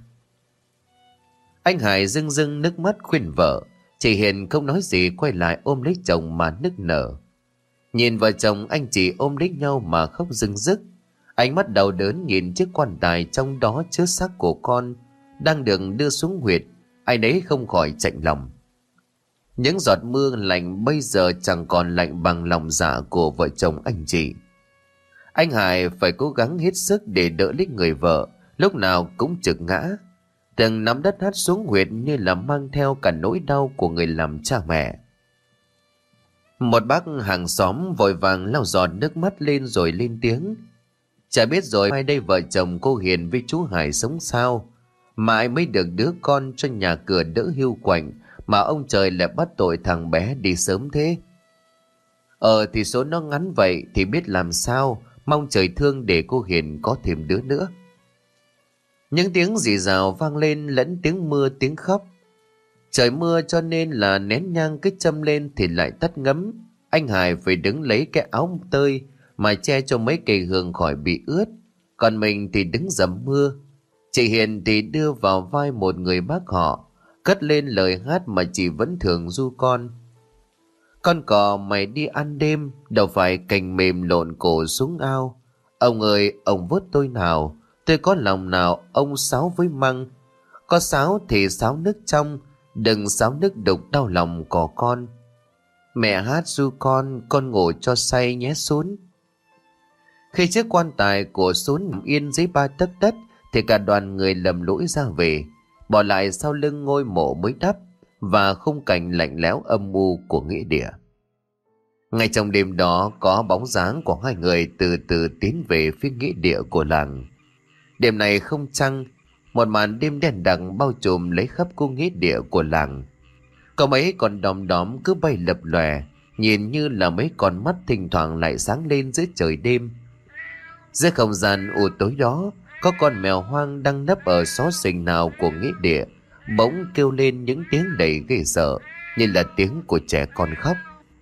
Anh Hải rưng rưng nước mắt khuyên vợ. Chị Hiền không nói gì quay lại ôm lấy chồng mà nức nở. Nhìn vợ chồng anh chị ôm lấy nhau mà khóc rưng rức. Ánh mắt đau đớn nhìn chiếc quan tài trong đó chứa xác của con đang được đưa xuống huyệt, ai nấy không khỏi chạnh lòng. Những giọt mưa lạnh bây giờ chẳng còn lạnh bằng lòng dạ của vợ chồng anh chị. Anh Hải phải cố gắng hết sức để đỡ lấy người vợ, lúc nào cũng trực ngã. Từng nắm đất hắt xuống huyệt như là mang theo cả nỗi đau của người làm cha mẹ. Một bác hàng xóm vội vàng lau giọt nước mắt lên rồi lên tiếng: Chả biết rồi mai đây vợ chồng cô Hiền với chú Hải sống sao, mà ai mới được đứa con cho nhà cửa đỡ hiu quạnh mà ông trời lại bắt tội thằng bé đi sớm thế. Thì số nó ngắn vậy thì biết làm sao, mong trời thương để cô Hiền có thêm đứa nữa. Những tiếng rì rào vang lên lẫn tiếng mưa tiếng khóc. Trời mưa cho nên là nén nhang cứ châm lên thì lại tắt ngấm. Anh Hải phải đứng lấy cái áo tơi mà che cho mấy cây hương khỏi bị ướt, còn mình thì đứng dầm mưa. Chị Hiền thì đưa vào vai một người bác họ, cất lên lời hát mà chị vẫn thường ru con: Con cò mày đi ăn đêm, đâu phải cành mềm lộn cổ xuống ao. Ông ơi, ông vớt tôi nào, tôi có lòng nào ông sáo với măng. Có sáo thì sáo nước trong, đừng sáo nước đục đau lòng cò con. Mẹ hát ru con ngủ cho say nhé Sún. Khi chiếc quan tài của Sún nằm yên dưới 3 tấc đất thì cả đoàn người lầm lũi ra về, bỏ lại sau lưng ngôi mộ mới đắp và khung cảnh lạnh lẽo âm u của nghĩa địa. Ngay trong đêm đó có bóng dáng của hai người từ từ tiến về phía nghĩa địa của làng. Đêm này không trăng, một màn đêm đen đặc bao trùm lấy khắp khu nghĩa địa của làng. Có mấy con đom đóm cứ bay lập lòe, nhìn như là mấy con mắt thỉnh thoảng lại sáng lên giữa trời đêm. Giữa không gian u tối đó, có con mèo hoang đang nấp ở xó xỉnh nào của nghĩa địa bỗng kêu lên những tiếng đầy ghê sợ, như là tiếng của trẻ con khóc.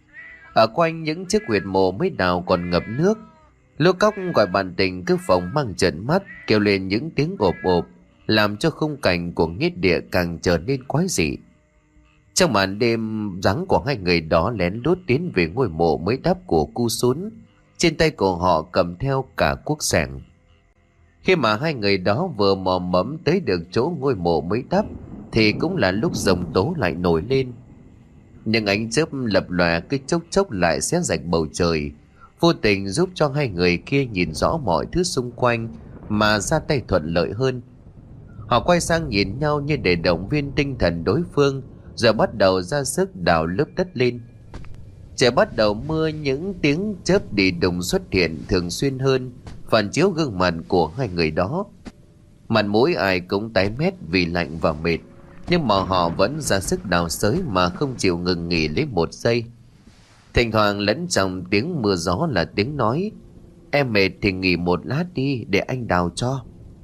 Ở quanh những chiếc huyệt mộ mới đào còn ngập nước. Lũ cóc gọi bạn tình cứ phòng mang trợn mắt kêu lên những tiếng ộp ộp, làm cho khung cảnh của nghĩa địa càng trở nên quái dị. Trong màn đêm, dáng của hai người đó lén lút tiến về ngôi mộ mới đắp của cu Sún. Trên tay của họ cầm theo cả cuốc sẻng. Khi mà hai người đó vừa mò mẫm tới được chỗ ngôi mộ mới đắp thì cũng là lúc giông tố lại nổi lên. Nhưng ánh chớp lập lòe cứ chốc chốc lại xé rạch bầu trời, vô tình giúp cho hai người kia nhìn rõ mọi thứ xung quanh mà ra tay thuận lợi hơn. Họ quay sang nhìn nhau như để động viên tinh thần đối phương, rồi bắt đầu ra sức đào lớp đất lên. Trời bắt đầu mưa, những tiếng chớp đi đùng xuất hiện thường xuyên hơn, phản chiếu gương mặt của hai người đó. Mặt mũi ai cũng tái mét vì lạnh và mệt, nhưng mà họ vẫn ra sức đào xới mà không chịu ngừng nghỉ lấy một giây. Thỉnh thoảng lẫn trong tiếng mưa gió là tiếng nói: Em mệt thì nghỉ một lát đi để anh đào cho.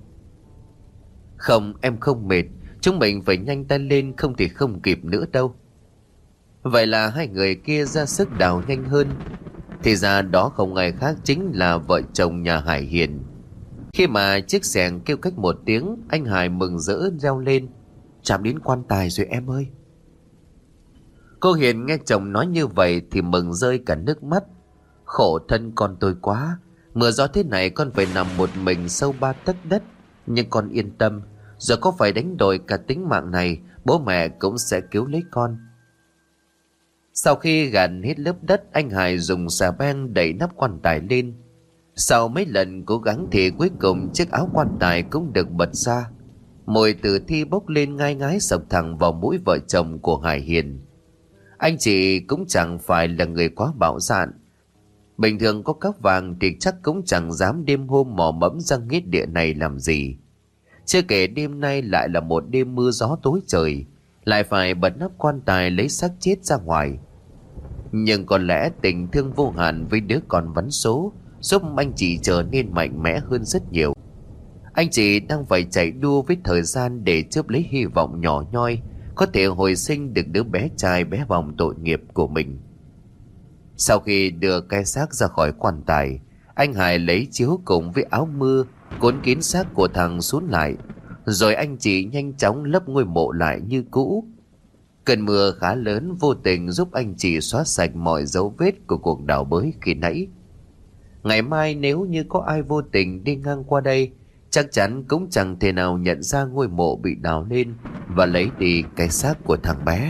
Không, em không mệt, chúng mình phải nhanh tay lên, không thì không kịp nữa đâu. Vậy là hai người kia ra sức đào nhanh hơn. Thì ra đó không ai khác chính là vợ chồng nhà Hải Hiền. Khi mà chiếc xẻng kêu cách một tiếng, anh Hải mừng rỡ reo lên: "Chạm đến quan tài rồi em ơi." Cô Hiền nghe chồng nói như vậy thì mừng rơi cả nước mắt. "Khổ thân con tôi quá, mưa gió thế này con phải nằm một mình sâu 3 tấc đất. Nhưng con yên tâm, giờ có phải đánh đổi cả tính mạng này, bố mẹ cũng sẽ cứu lấy con." Sau khi gạt hết lớp đất, anh Hải dùng xà beng đẩy nắp quan tài lên. Sau mấy lần cố gắng thì cuối cùng chiếc áo quan tài cũng được bật ra. Mùi tử thi bốc lên ngai ngái sộc thẳng vào mũi vợ chồng của Hải Hiền. Anh chị cũng chẳng phải là người quá bạo dạn. Bình thường có cắp vàng thì chắc cũng chẳng dám đêm hôm mò mẫm ra nghít địa này làm gì. Chưa kể đêm nay lại là một đêm mưa gió tối trời, lại phải bật nắp quan tài lấy xác chết ra ngoài. Nhưng có lẽ tình thương vô hạn với đứa con vắn số giúp anh chị trở nên mạnh mẽ hơn rất nhiều. Anh chị đang phải chạy đua với thời gian để chớp lấy hy vọng nhỏ nhoi có thể hồi sinh được đứa bé trai bé bỏng tội nghiệp của mình. Sau khi đưa cái xác ra khỏi quan tài, anh Hải lấy chiếu cùng với áo mưa cuốn kín xác của thằng xuống lại, rồi anh chị nhanh chóng lấp ngôi mộ lại như cũ. Cơn mưa khá lớn vô tình giúp anh chị xóa sạch mọi dấu vết của cuộc đào bới khi nãy. Ngày mai nếu như có ai vô tình đi ngang qua đây, chắc chắn cũng chẳng thể nào nhận ra ngôi mộ bị đào lên và lấy đi cái xác của thằng bé.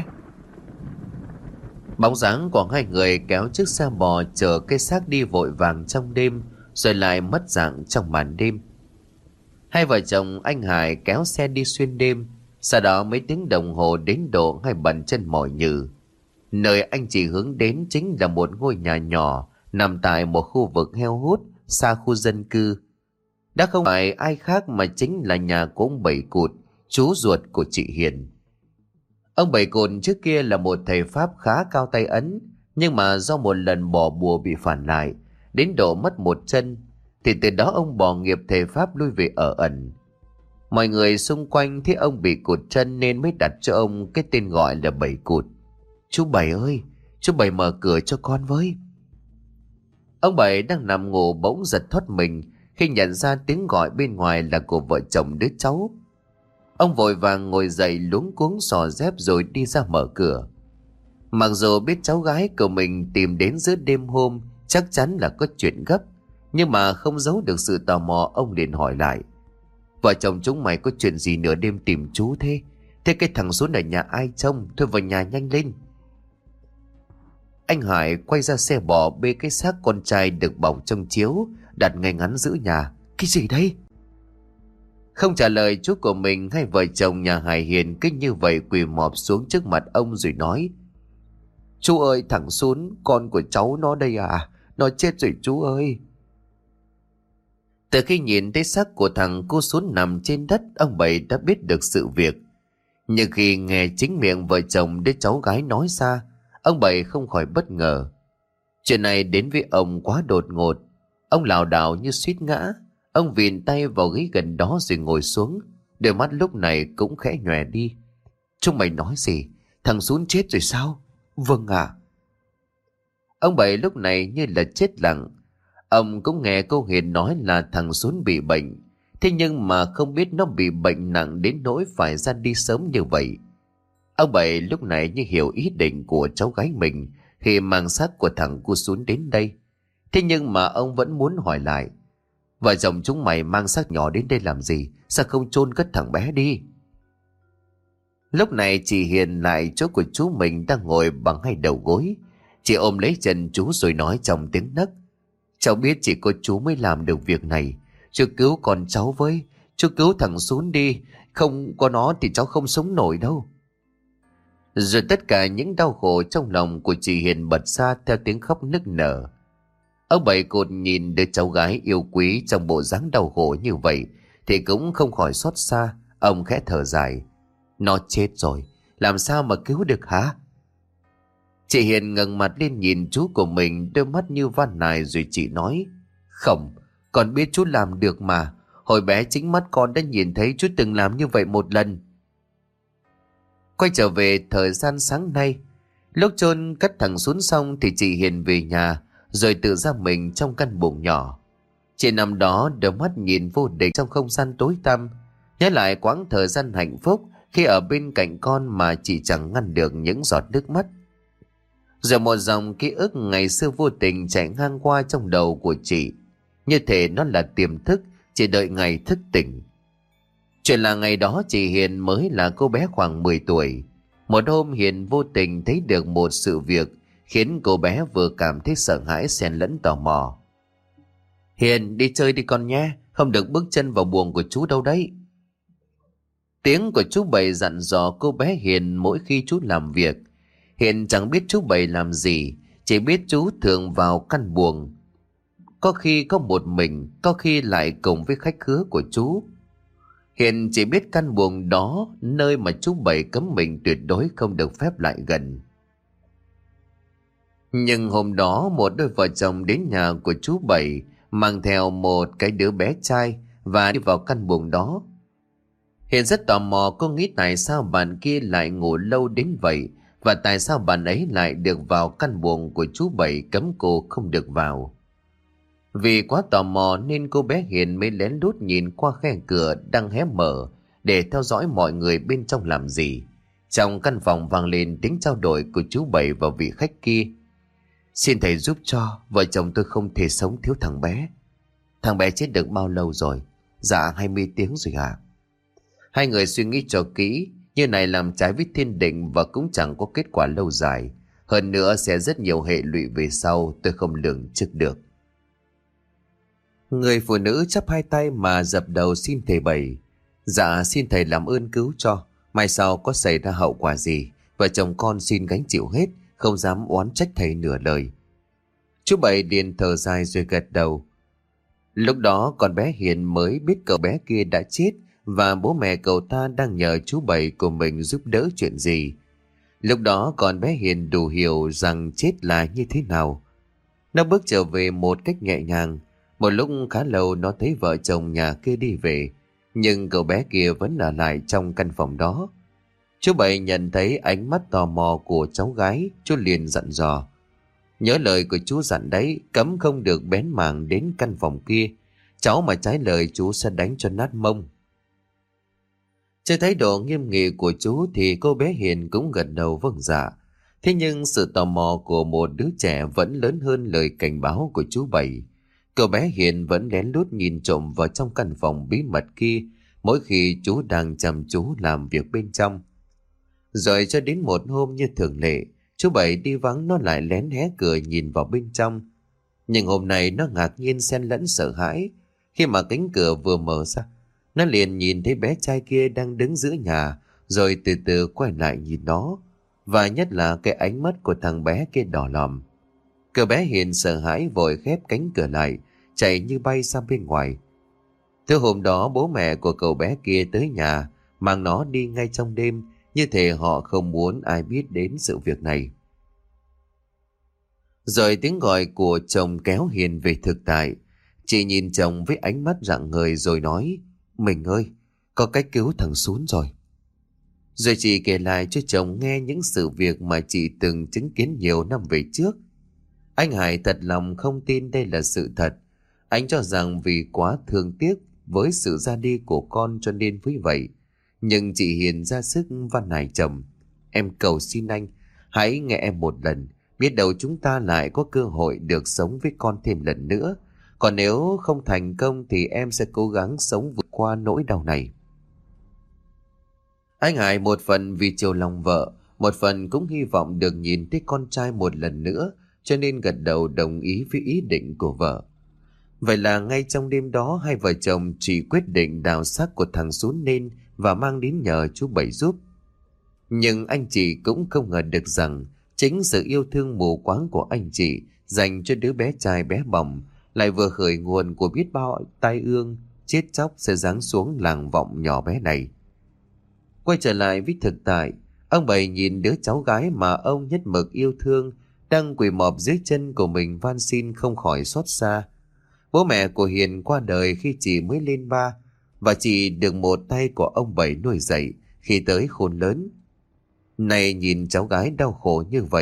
Bóng dáng của hai người kéo chiếc xe bò chở cái xác đi vội vàng trong đêm, rồi lại mất dạng trong màn đêm. Hai vợ chồng anh Hải kéo xe đi xuyên đêm, sau đó mấy tiếng đồng hồ đến độ hai bàn chân mỏi nhừ. Nơi anh chỉ hướng đến chính là một ngôi nhà nhỏ nằm tại một khu vực heo hút xa khu dân cư. Đã không phải ai khác mà chính là nhà của ông Bảy Cụt, chú ruột của chị Hiền. Ông Bảy Cụt trước kia là một thầy Pháp khá cao tay ấn, nhưng mà do một lần bỏ bùa bị phản lại, đến độ mất một chân, thì từ đó ông bỏ nghiệp thầy Pháp lui về ở ẩn. Mọi người xung quanh thấy ông bị cụt chân nên mới đặt cho ông cái tên gọi là Bảy Cụt. "Chú Bảy ơi, chú Bảy mở cửa cho con với." Ông Bảy đang nằm ngủ bỗng giật thoát mình khi nhận ra tiếng gọi bên ngoài là của vợ chồng đứa cháu. Ông vội vàng ngồi dậy luống cuống xò dép rồi đi ra mở cửa. Mặc dù biết cháu gái của mình tìm đến giữa đêm hôm chắc chắn là có chuyện gấp, nhưng mà không giấu được sự tò mò, ông liền hỏi lại: "Vợ chồng chúng mày có chuyện gì nửa đêm tìm chú thế? Thế cái thằng xuống ở nhà ai trông? Thôi vào nhà nhanh lên." Anh Hải quay ra xe bò bê cái xác con trai được bọc trong chiếu đặt ngay ngắn giữa nhà. "Cái gì đây?" Không trả lời chú của mình, hai vợ chồng nhà Hải Hiền cứ như vậy quỳ mọp xuống trước mặt ông rồi nói: "Chú ơi, thằng Sún, con của cháu nó đây à? Nó chết rồi chú ơi." Từ khi nhìn thấy xác của thằng cô Sún nằm trên đất, ông Bảy đã biết được sự việc. Nhưng khi nghe chính miệng vợ chồng đứa cháu gái nói ra, ông Bảy không khỏi bất ngờ. Chuyện này đến với ông quá đột ngột. Ông lảo đảo như suýt ngã. Ông vịn tay vào ghế gần đó rồi ngồi xuống. Đôi mắt lúc này cũng khẽ nhòe đi. "Chúng mày nói gì? Thằng Sún chết rồi sao?" "Vâng ạ." Ông Bảy lúc này như là chết lặng. Ông cũng nghe cô Hiền nói là thằng Sún bị bệnh. Thế nhưng mà không biết nó bị bệnh nặng đến nỗi phải ra đi sớm như vậy. Ông Bảy lúc này như hiểu ý định của cháu gái mình khi mang xác của thằng cu Sún đến đây. Thế nhưng mà ông vẫn muốn hỏi lại: "Vợ chồng chúng mày mang xác nhỏ đến đây làm gì? Sao không chôn cất thằng bé đi?" Lúc này chị Hiền lại chỗ của chú mình đang ngồi bằng hai đầu gối. Chị ôm lấy chân chú rồi nói trong tiếng nấc: "Cháu biết chỉ có chú mới làm được việc này. Chú cứu con cháu với. Chú cứu thằng Sún đi. Không có nó thì cháu không sống nổi đâu." Rồi tất cả những đau khổ trong lòng của chị Hiền bật ra theo tiếng khóc nức nở. Ông Bảy Cụt nhìn đứa cháu gái yêu quý trong bộ dáng đau khổ như vậy thì cũng không khỏi xót xa. Ông khẽ thở dài: "Nó chết rồi, làm sao mà cứu được hả?" Chị Hiền ngẩng mặt lên nhìn chú của mình, đôi mắt như van nài, rồi chị nói: "Không, con biết chú làm được mà. Hồi bé chính mắt con đã nhìn thấy chú từng làm như vậy một lần." Quay trở về thời gian sáng nay, lúc chôn cất thằng Sún xong thì chị Hiền về nhà rồi tự ra mình trong căn buồng nhỏ. Chị nằm đó đôi mắt nhìn vô định trong không gian tối tăm, nhớ lại quãng thời gian hạnh phúc khi ở bên cạnh con mà chị chẳng ngăn được những giọt nước mắt. Rồi một dòng ký ức ngày xưa vô tình chạy ngang qua trong đầu của chị, như thể nó là tiềm thức chỉ đợi ngày thức tỉnh. Chuyện là ngày đó chị Hiền mới là cô bé khoảng 10 tuổi. Một hôm Hiền vô tình thấy được một sự việc khiến cô bé vừa cảm thấy sợ hãi xen lẫn tò mò. Hiền, đi chơi đi con nhé, không được bước chân vào buồng của chú đâu đấy. Tiếng của chú Bảy dặn dò cô bé Hiền mỗi khi chú làm việc. Hiền chẳng biết chú Bảy làm gì, chỉ biết chú thường vào căn buồng. Có khi có một mình, có khi lại cùng với khách khứa của chú. Hiền chỉ biết căn buồng đó, nơi mà chú Bảy cấm mình tuyệt đối không được phép lại gần. Nhưng hôm đó một đôi vợ chồng đến nhà của chú Bảy mang theo một cái đứa bé trai và đi vào căn buồng đó. Hiền rất tò mò, cô nghĩ tại sao bạn kia lại ngủ lâu đến vậy và tại sao bạn ấy lại được vào căn buồng của chú Bảy cấm cô không được vào. Vì quá tò mò nên cô bé Hiền mới lén lút nhìn qua khe cửa đang hé mở để theo dõi mọi người bên trong làm gì. Trong căn phòng vang lên tiếng trao đổi của chú Bảy và vị khách kia. Xin thầy giúp cho, vợ chồng tôi không thể sống thiếu thằng bé. Thằng bé chết được bao lâu rồi? Dạ 20 tiếng rồi ạ. Hai người suy nghĩ cho kỹ, như này làm trái với thiên định và cũng chẳng có kết quả lâu dài. Hơn nữa sẽ rất nhiều hệ lụy về sau tôi không lường trước được. Người phụ nữ chắp hai tay mà dập đầu xin thầy Bảy. Dạ xin thầy làm ơn cứu cho, mai sau có xảy ra hậu quả gì, vợ chồng con xin gánh chịu hết, không dám oán trách thầy nửa lời. Chú Bảy liền thở dài rồi gật đầu. Lúc đó con bé Hiền mới biết cậu bé kia đã chết và bố mẹ cậu ta đang nhờ chú Bảy của mình giúp đỡ chuyện gì. Lúc đó con bé Hiền đủ hiểu rằng chết là như thế nào. Nó bước trở về một cách nhẹ nhàng. Một lúc khá lâu nó thấy vợ chồng nhà kia đi về, nhưng cậu bé kia vẫn ở lại trong căn phòng đó. Chú Bảy nhận thấy ánh mắt tò mò của cháu gái, chú liền dặn dò. Nhớ lời của chú dặn đấy, cấm không được bén mảng đến căn phòng kia. Cháu mà trái lời chú sẽ đánh cho nát mông. Trên thái độ nghiêm nghị của chú thì cô bé Hiền cũng gật đầu vâng dạ. Thế nhưng sự tò mò của một đứa trẻ vẫn lớn hơn lời cảnh báo của chú Bảy. Cậu bé Hiền vẫn lén lút nhìn trộm vào trong căn phòng bí mật kia mỗi khi chú đang chăm chú làm việc bên trong. Rồi cho đến một hôm như thường lệ, chú Bảy đi vắng nó lại lén hé cửa nhìn vào bên trong. Nhưng hôm nay nó ngạc nhiên xen lẫn sợ hãi. Khi mà cánh cửa vừa mở ra, nó liền nhìn thấy bé trai kia đang đứng giữa nhà, rồi từ từ quay lại nhìn nó. Và nhất là cái ánh mắt của thằng bé kia đỏ lòm. Cậu bé Hiền sợ hãi vội khép cánh cửa lại, chạy như bay sang bên ngoài. Thứ hôm đó bố mẹ của cậu bé kia tới nhà, mang nó đi ngay trong đêm, như thể họ không muốn ai biết đến sự việc này. Rồi tiếng gọi của chồng kéo Hiền về thực tại. Chị nhìn chồng với ánh mắt rạng ngời rồi nói, mình ơi, có cách cứu thằng Sún rồi. Rồi chị kể lại cho chồng nghe những sự việc mà chị từng chứng kiến nhiều năm về trước. Anh Hải thật lòng không tin đây là sự thật. Anh cho rằng vì quá thương tiếc với sự ra đi của con cho nên với vậy. Nhưng chị Hiền ra sức van nài chồng. Em cầu xin anh, hãy nghe em một lần. Biết đâu chúng ta lại có cơ hội được sống với con thêm lần nữa. Còn nếu không thành công thì em sẽ cố gắng sống vượt qua nỗi đau này. Anh Hải một phần vì chiều lòng vợ, một phần cũng hy vọng được nhìn thấy con trai một lần nữa, cho nên gật đầu đồng ý với ý định của vợ. Vậy là ngay trong đêm đó hai vợ chồng chỉ quyết định đào xác của thằng Sún lên và mang đến nhờ chú Bảy giúp. Nhưng anh chị cũng không ngờ được rằng chính sự yêu thương mù quáng của anh chị dành cho đứa bé trai bé bỏng lại vừa khởi nguồn của biết bao tai ương chết chóc sẽ giáng xuống làng Vọng nhỏ bé này. Quay trở lại với thực tại, ông Bảy nhìn đứa cháu gái mà ông nhất mực yêu thương đang quỳ mọp dưới chân của mình van xin không khỏi xót xa. Bố mẹ của Hiền qua đời khi chị mới lên 3 và chị được một tay của ông Bảy nuôi dạy khi tới khôn lớn. Này nhìn cháu gái đau khổ như vậy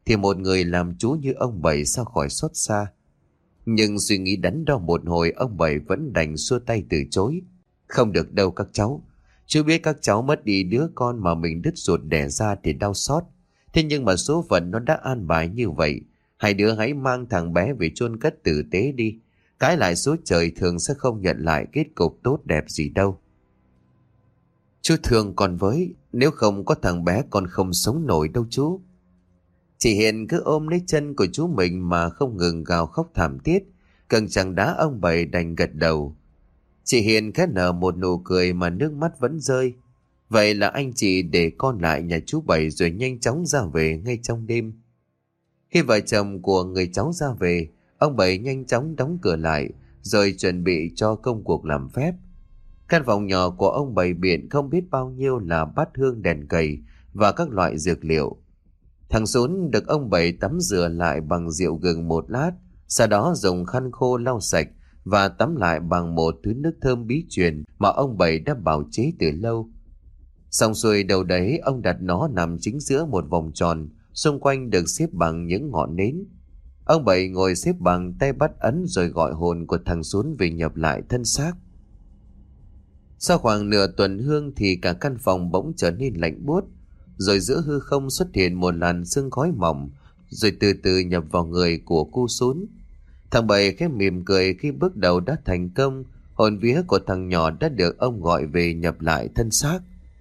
thì một người làm chú như ông Bảy sao khỏi xót xa. Nhưng suy nghĩ đắn đo một hồi, ông Bảy vẫn đành xua tay từ chối. Không được đâu các cháu. Chú biết các cháu mất đi đứa con mà mình đứt ruột đẻ ra thì đau xót. Thế nhưng mà số phận nó đã an bài như vậy. Hai đứa hãy mang thằng bé về chôn cất tử tế đi. Cái lại số trời thường sẽ không nhận lại kết cục tốt đẹp gì đâu. Chú thương con với, nếu không có thằng bé con không sống nổi đâu chú. Chị Hiền cứ ôm lấy chân của chú mình mà không ngừng gào khóc thảm thiết. Cần chẳng đá ông Bảy đành gật đầu. Chị Hiền khẽ nở một nụ cười mà nước mắt vẫn rơi. Vậy là anh chị để con lại nhà chú Bảy rồi nhanh chóng ra về ngay trong đêm. Khi vợ chồng của người cháu ra về, ông Bảy nhanh chóng đóng cửa lại rồi chuẩn bị cho công cuộc làm phép. Căn phòng nhỏ của ông bày biện không biết bao nhiêu là bát hương đèn cầy và các loại dược liệu. Thằng Sún được ông Bảy tắm rửa lại bằng rượu gừng một lát, sau đó dùng khăn khô lau sạch và tắm lại bằng một thứ nước thơm bí truyền mà ông Bảy đã bào chế từ lâu. Xong xuôi đầu đấy, ông đặt nó nằm chính giữa một vòng tròn, xung quanh được xếp bằng những ngọn nến. Ông Bảy ngồi xếp bằng, tay bắt ấn rồi gọi hồn của thằng Sún về nhập lại thân xác. Sau khoảng nửa tuần hương thì cả căn phòng bỗng trở nên lạnh buốt, rồi giữa hư không xuất hiện một làn sương khói mỏng, rồi từ từ nhập vào người của cô Sún. Thằng Bảy khẽ mỉm cười khi bước đầu đã thành công, hồn vía của thằng nhỏ đã được ông gọi về nhập lại thân xác.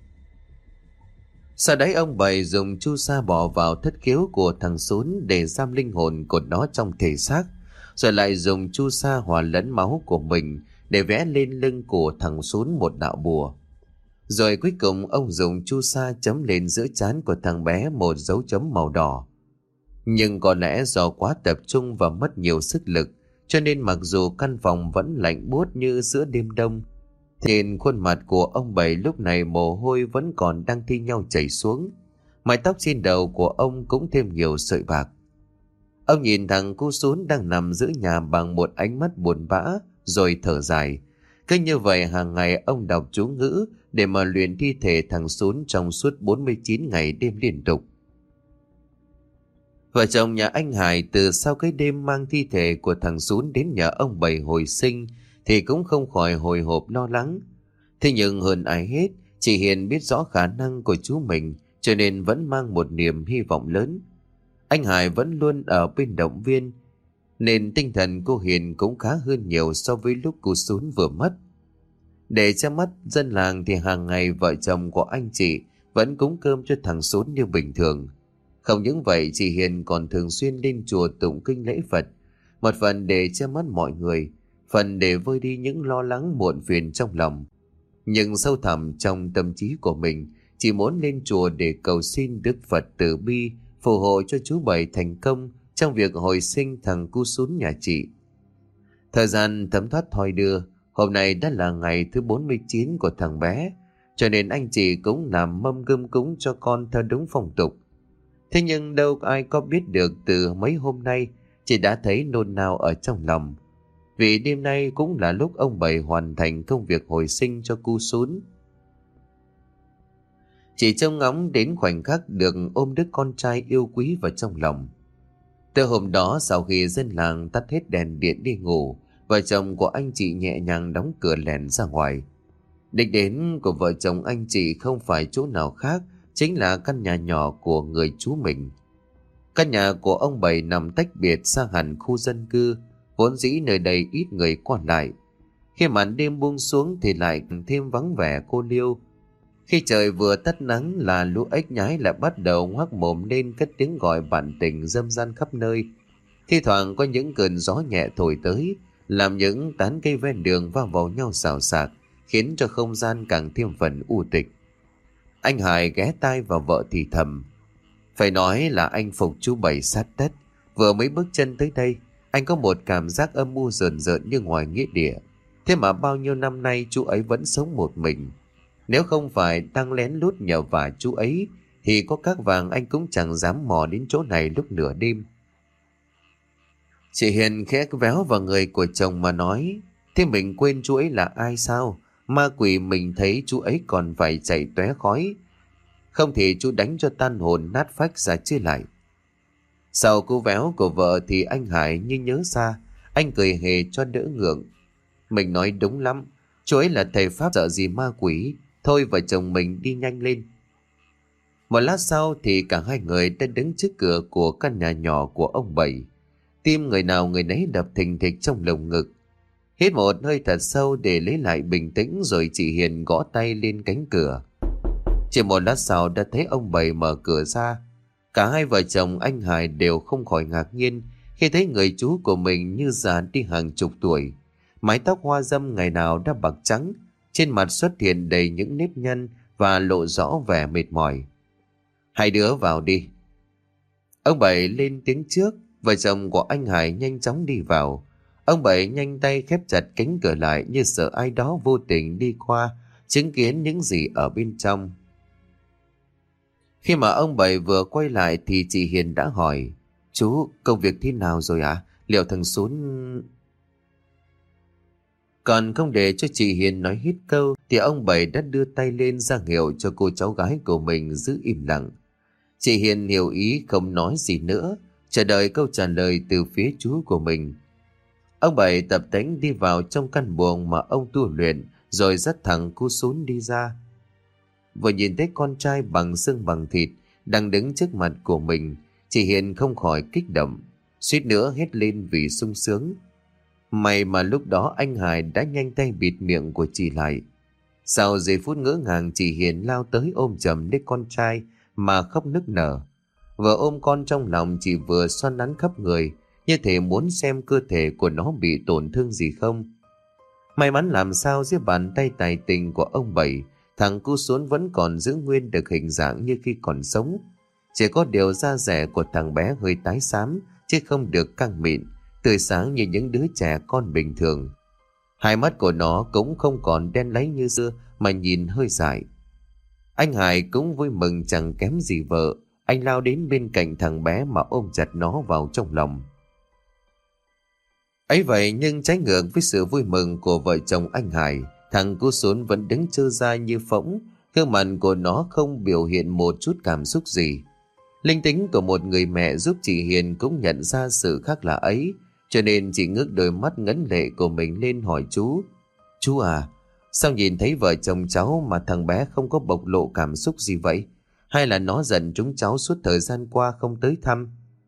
Sau đấy ông Bảy dùng chu sa bỏ vào thất khiếu của thằng Sún để giam linh hồn của nó trong thể xác, rồi lại dùng chu sa hòa lẫn máu của mình để vẽ lên lưng của thằng Sún một đạo bùa. Rồi cuối cùng ông dùng chu sa chấm lên giữa trán của thằng bé một dấu chấm màu đỏ. Nhưng có lẽ do quá tập trung và mất nhiều sức lực, cho nên mặc dù căn phòng vẫn lạnh buốt như giữa đêm đông, trên khuôn mặt của ông Bảy lúc này mồ hôi vẫn còn đang thi nhau chảy xuống. Mái tóc trên đầu của ông cũng thêm nhiều sợi bạc. Ông nhìn thằng cu Sún đang nằm giữa nhà bằng một ánh mắt buồn bã, rồi thở dài. Cứ như vậy hàng ngày ông đọc chú ngữ để mà luyện thi thể thằng Sún trong suốt 49 ngày đêm liên tục. Vợ chồng nhà anh Hải từ sau cái đêm mang thi thể của thằng Sún đến nhà ông Bảy hồi sinh thì cũng không khỏi hồi hộp lo lắng. Thế nhưng hơn ai hết, chị Hiền biết rõ khả năng của chú mình, cho nên vẫn mang một niềm hy vọng lớn. Anh Hải vẫn luôn ở bên động viên, nên tinh thần cô Hiền cũng khá hơn nhiều so với lúc cô Sún vừa mất. Để che mắt dân làng thì hàng ngày vợ chồng của anh chị vẫn cúng cơm cho thằng Sún như bình thường. Không những vậy, chị Hiền còn thường xuyên lên chùa tụng kinh lễ Phật, một phần để che mắt mọi người, phần để vơi đi những lo lắng muộn phiền trong lòng. Nhưng sâu thẳm trong tâm trí của mình, chỉ muốn lên chùa để cầu xin Đức Phật từ bi phù hộ cho chú Bảy thành công trong việc hồi sinh thằng cu Sún nhà chị. Thời gian thấm thoát thoi đưa, hôm nay đã là ngày thứ 49 của thằng bé, cho nên anh chị cũng làm mâm cơm cúng cho con theo đúng phong tục. Thế nhưng đâu ai có biết được từ mấy hôm nay, chị đã thấy nôn nao ở trong lòng. Vì đêm nay cũng là lúc ông Bảy hoàn thành công việc hồi sinh cho cu Sún. Chị trông ngóng đến khoảnh khắc được ôm đứa con trai yêu quý vào trong lòng. Từ hôm đó, sau khi dân làng tắt hết đèn điện đi ngủ, vợ chồng của anh chị nhẹ nhàng đóng cửa lèn ra ngoài. Đích đến của vợ chồng anh chị không phải chỗ nào khác, chính là căn nhà nhỏ của người chú mình. Căn nhà của ông Bảy nằm tách biệt xa hẳn khu dân cư, vốn dĩ nơi đây ít người qua lại. Khi màn đêm buông xuống thì lại thêm vắng vẻ cô liêu. Khi trời vừa tắt nắng là lũ ếch nhái lại bắt đầu ngoác mồm lên cất tiếng gọi bạn tình râm ran khắp nơi. Thi thoảng có những cơn gió nhẹ thổi tới, làm những tán cây ven đường va vào nhau xào xạc, khiến cho không gian càng thêm phần u tịch. Anh Hải ghé tai vào vợ thì thầm. Phải nói là anh phục chú Bảy sát đất. Vừa mới bước chân tới đây, anh có một cảm giác âm u rợn rợn như ngoài nghĩa địa. Thế mà bao nhiêu năm nay chú ấy vẫn sống một mình. Nếu không phải đang lén lút nhờ vả chú ấy, thì có các vàng anh cũng chẳng dám mò đến chỗ này lúc nửa đêm. Chị Hiền khẽ véo vào người của chồng mà nói. Thế mình quên chú ấy là ai sao? Ma quỷ mình thấy chú ấy còn phải chạy tóe khói. Không thì chú đánh cho tan hồn nát phách ra chứ lại. Sau cú véo của vợ thì anh Hải như nhớ ra. Anh cười hề cho đỡ ngượng. Mình nói đúng lắm. Chú ấy là thầy Pháp sợ gì ma quỷ. Thôi vợ chồng mình đi nhanh lên. Một lát sau thì cả hai người đã đứng trước cửa của căn nhà nhỏ của ông Bảy. Tim người nào người nấy đập thình thịch trong lồng ngực. Hít một hơi thật sâu để lấy lại bình tĩnh, rồi chị Hiền gõ tay lên cánh cửa. Chỉ một lát sau đã thấy ông Bảy mở cửa ra. Cả hai vợ chồng anh Hải đều không khỏi ngạc nhiên khi thấy người chú của mình như già đi hàng chục tuổi. Mái tóc hoa râm ngày nào đã bạc trắng, trên mặt xuất hiện đầy những nếp nhăn và lộ rõ vẻ mệt mỏi. Hai đứa vào đi. Ông Bảy lên tiếng trước, vợ chồng của anh Hải nhanh chóng đi vào. Ông Bảy nhanh tay khép chặt cánh cửa lại như sợ ai đó vô tình đi qua, chứng kiến những gì ở bên trong. Khi mà ông Bảy vừa quay lại thì chị Hiền đã hỏi, chú, công việc thế nào rồi ạ? Liệu thằng Sún... Còn không để cho chị Hiền nói hết câu thì ông Bảy đã đưa tay lên ra hiệu cho cô cháu gái của mình giữ im lặng. Chị Hiền hiểu ý không nói gì nữa, chờ đợi câu trả lời từ phía chú của mình. Ông Bảy tập tễnh đi vào trong căn buồng mà ông tu luyện, rồi dắt thẳng cô Sún đi ra. Vừa nhìn thấy con trai bằng xương bằng thịt đang đứng trước mặt của mình, chị Hiền không khỏi kích động, suýt nữa hét lên vì sung sướng. May mà lúc đó anh Hải đã nhanh tay bịt miệng của chị lại. Sau giây phút ngỡ ngàng, chị Hiền lao tới ôm chầm lấy con trai mà khóc nức nở. Vừa ôm con trong lòng, chị vừa xoăn nắn khắp người, như thể muốn xem cơ thể của nó bị tổn thương gì không. May mắn làm sao dưới bàn tay tài tình của ông Bảy, thằng cu Sún vẫn còn giữ nguyên được hình dạng như khi còn sống. Chỉ có điều da rẻ của thằng bé hơi tái xám, chứ không được căng mịn, tươi sáng như những đứa trẻ con bình thường. Hai mắt của nó cũng không còn đen láy như xưa mà nhìn hơi dại. Anh Hải cũng vui mừng chẳng kém gì vợ. Anh lao đến bên cạnh thằng bé mà ôm chặt nó vào trong lòng. Ấy vậy nhưng trái ngược với sự vui mừng của vợ chồng anh Hải, thằng cu Sún vẫn đứng trơ ra như phỗng, gương mặt của nó không biểu hiện một chút cảm xúc gì. Linh tính của một người mẹ giúp chị Hiền cũng nhận ra sự khác lạ ấy, cho nên chị ngước đôi mắt ngấn lệ của mình lên hỏi chú. Chú à, sao nhìn thấy vợ chồng cháu mà thằng bé không có bộc lộ cảm xúc gì vậy? Hay là nó giận chúng cháu suốt thời gian qua không tới thăm?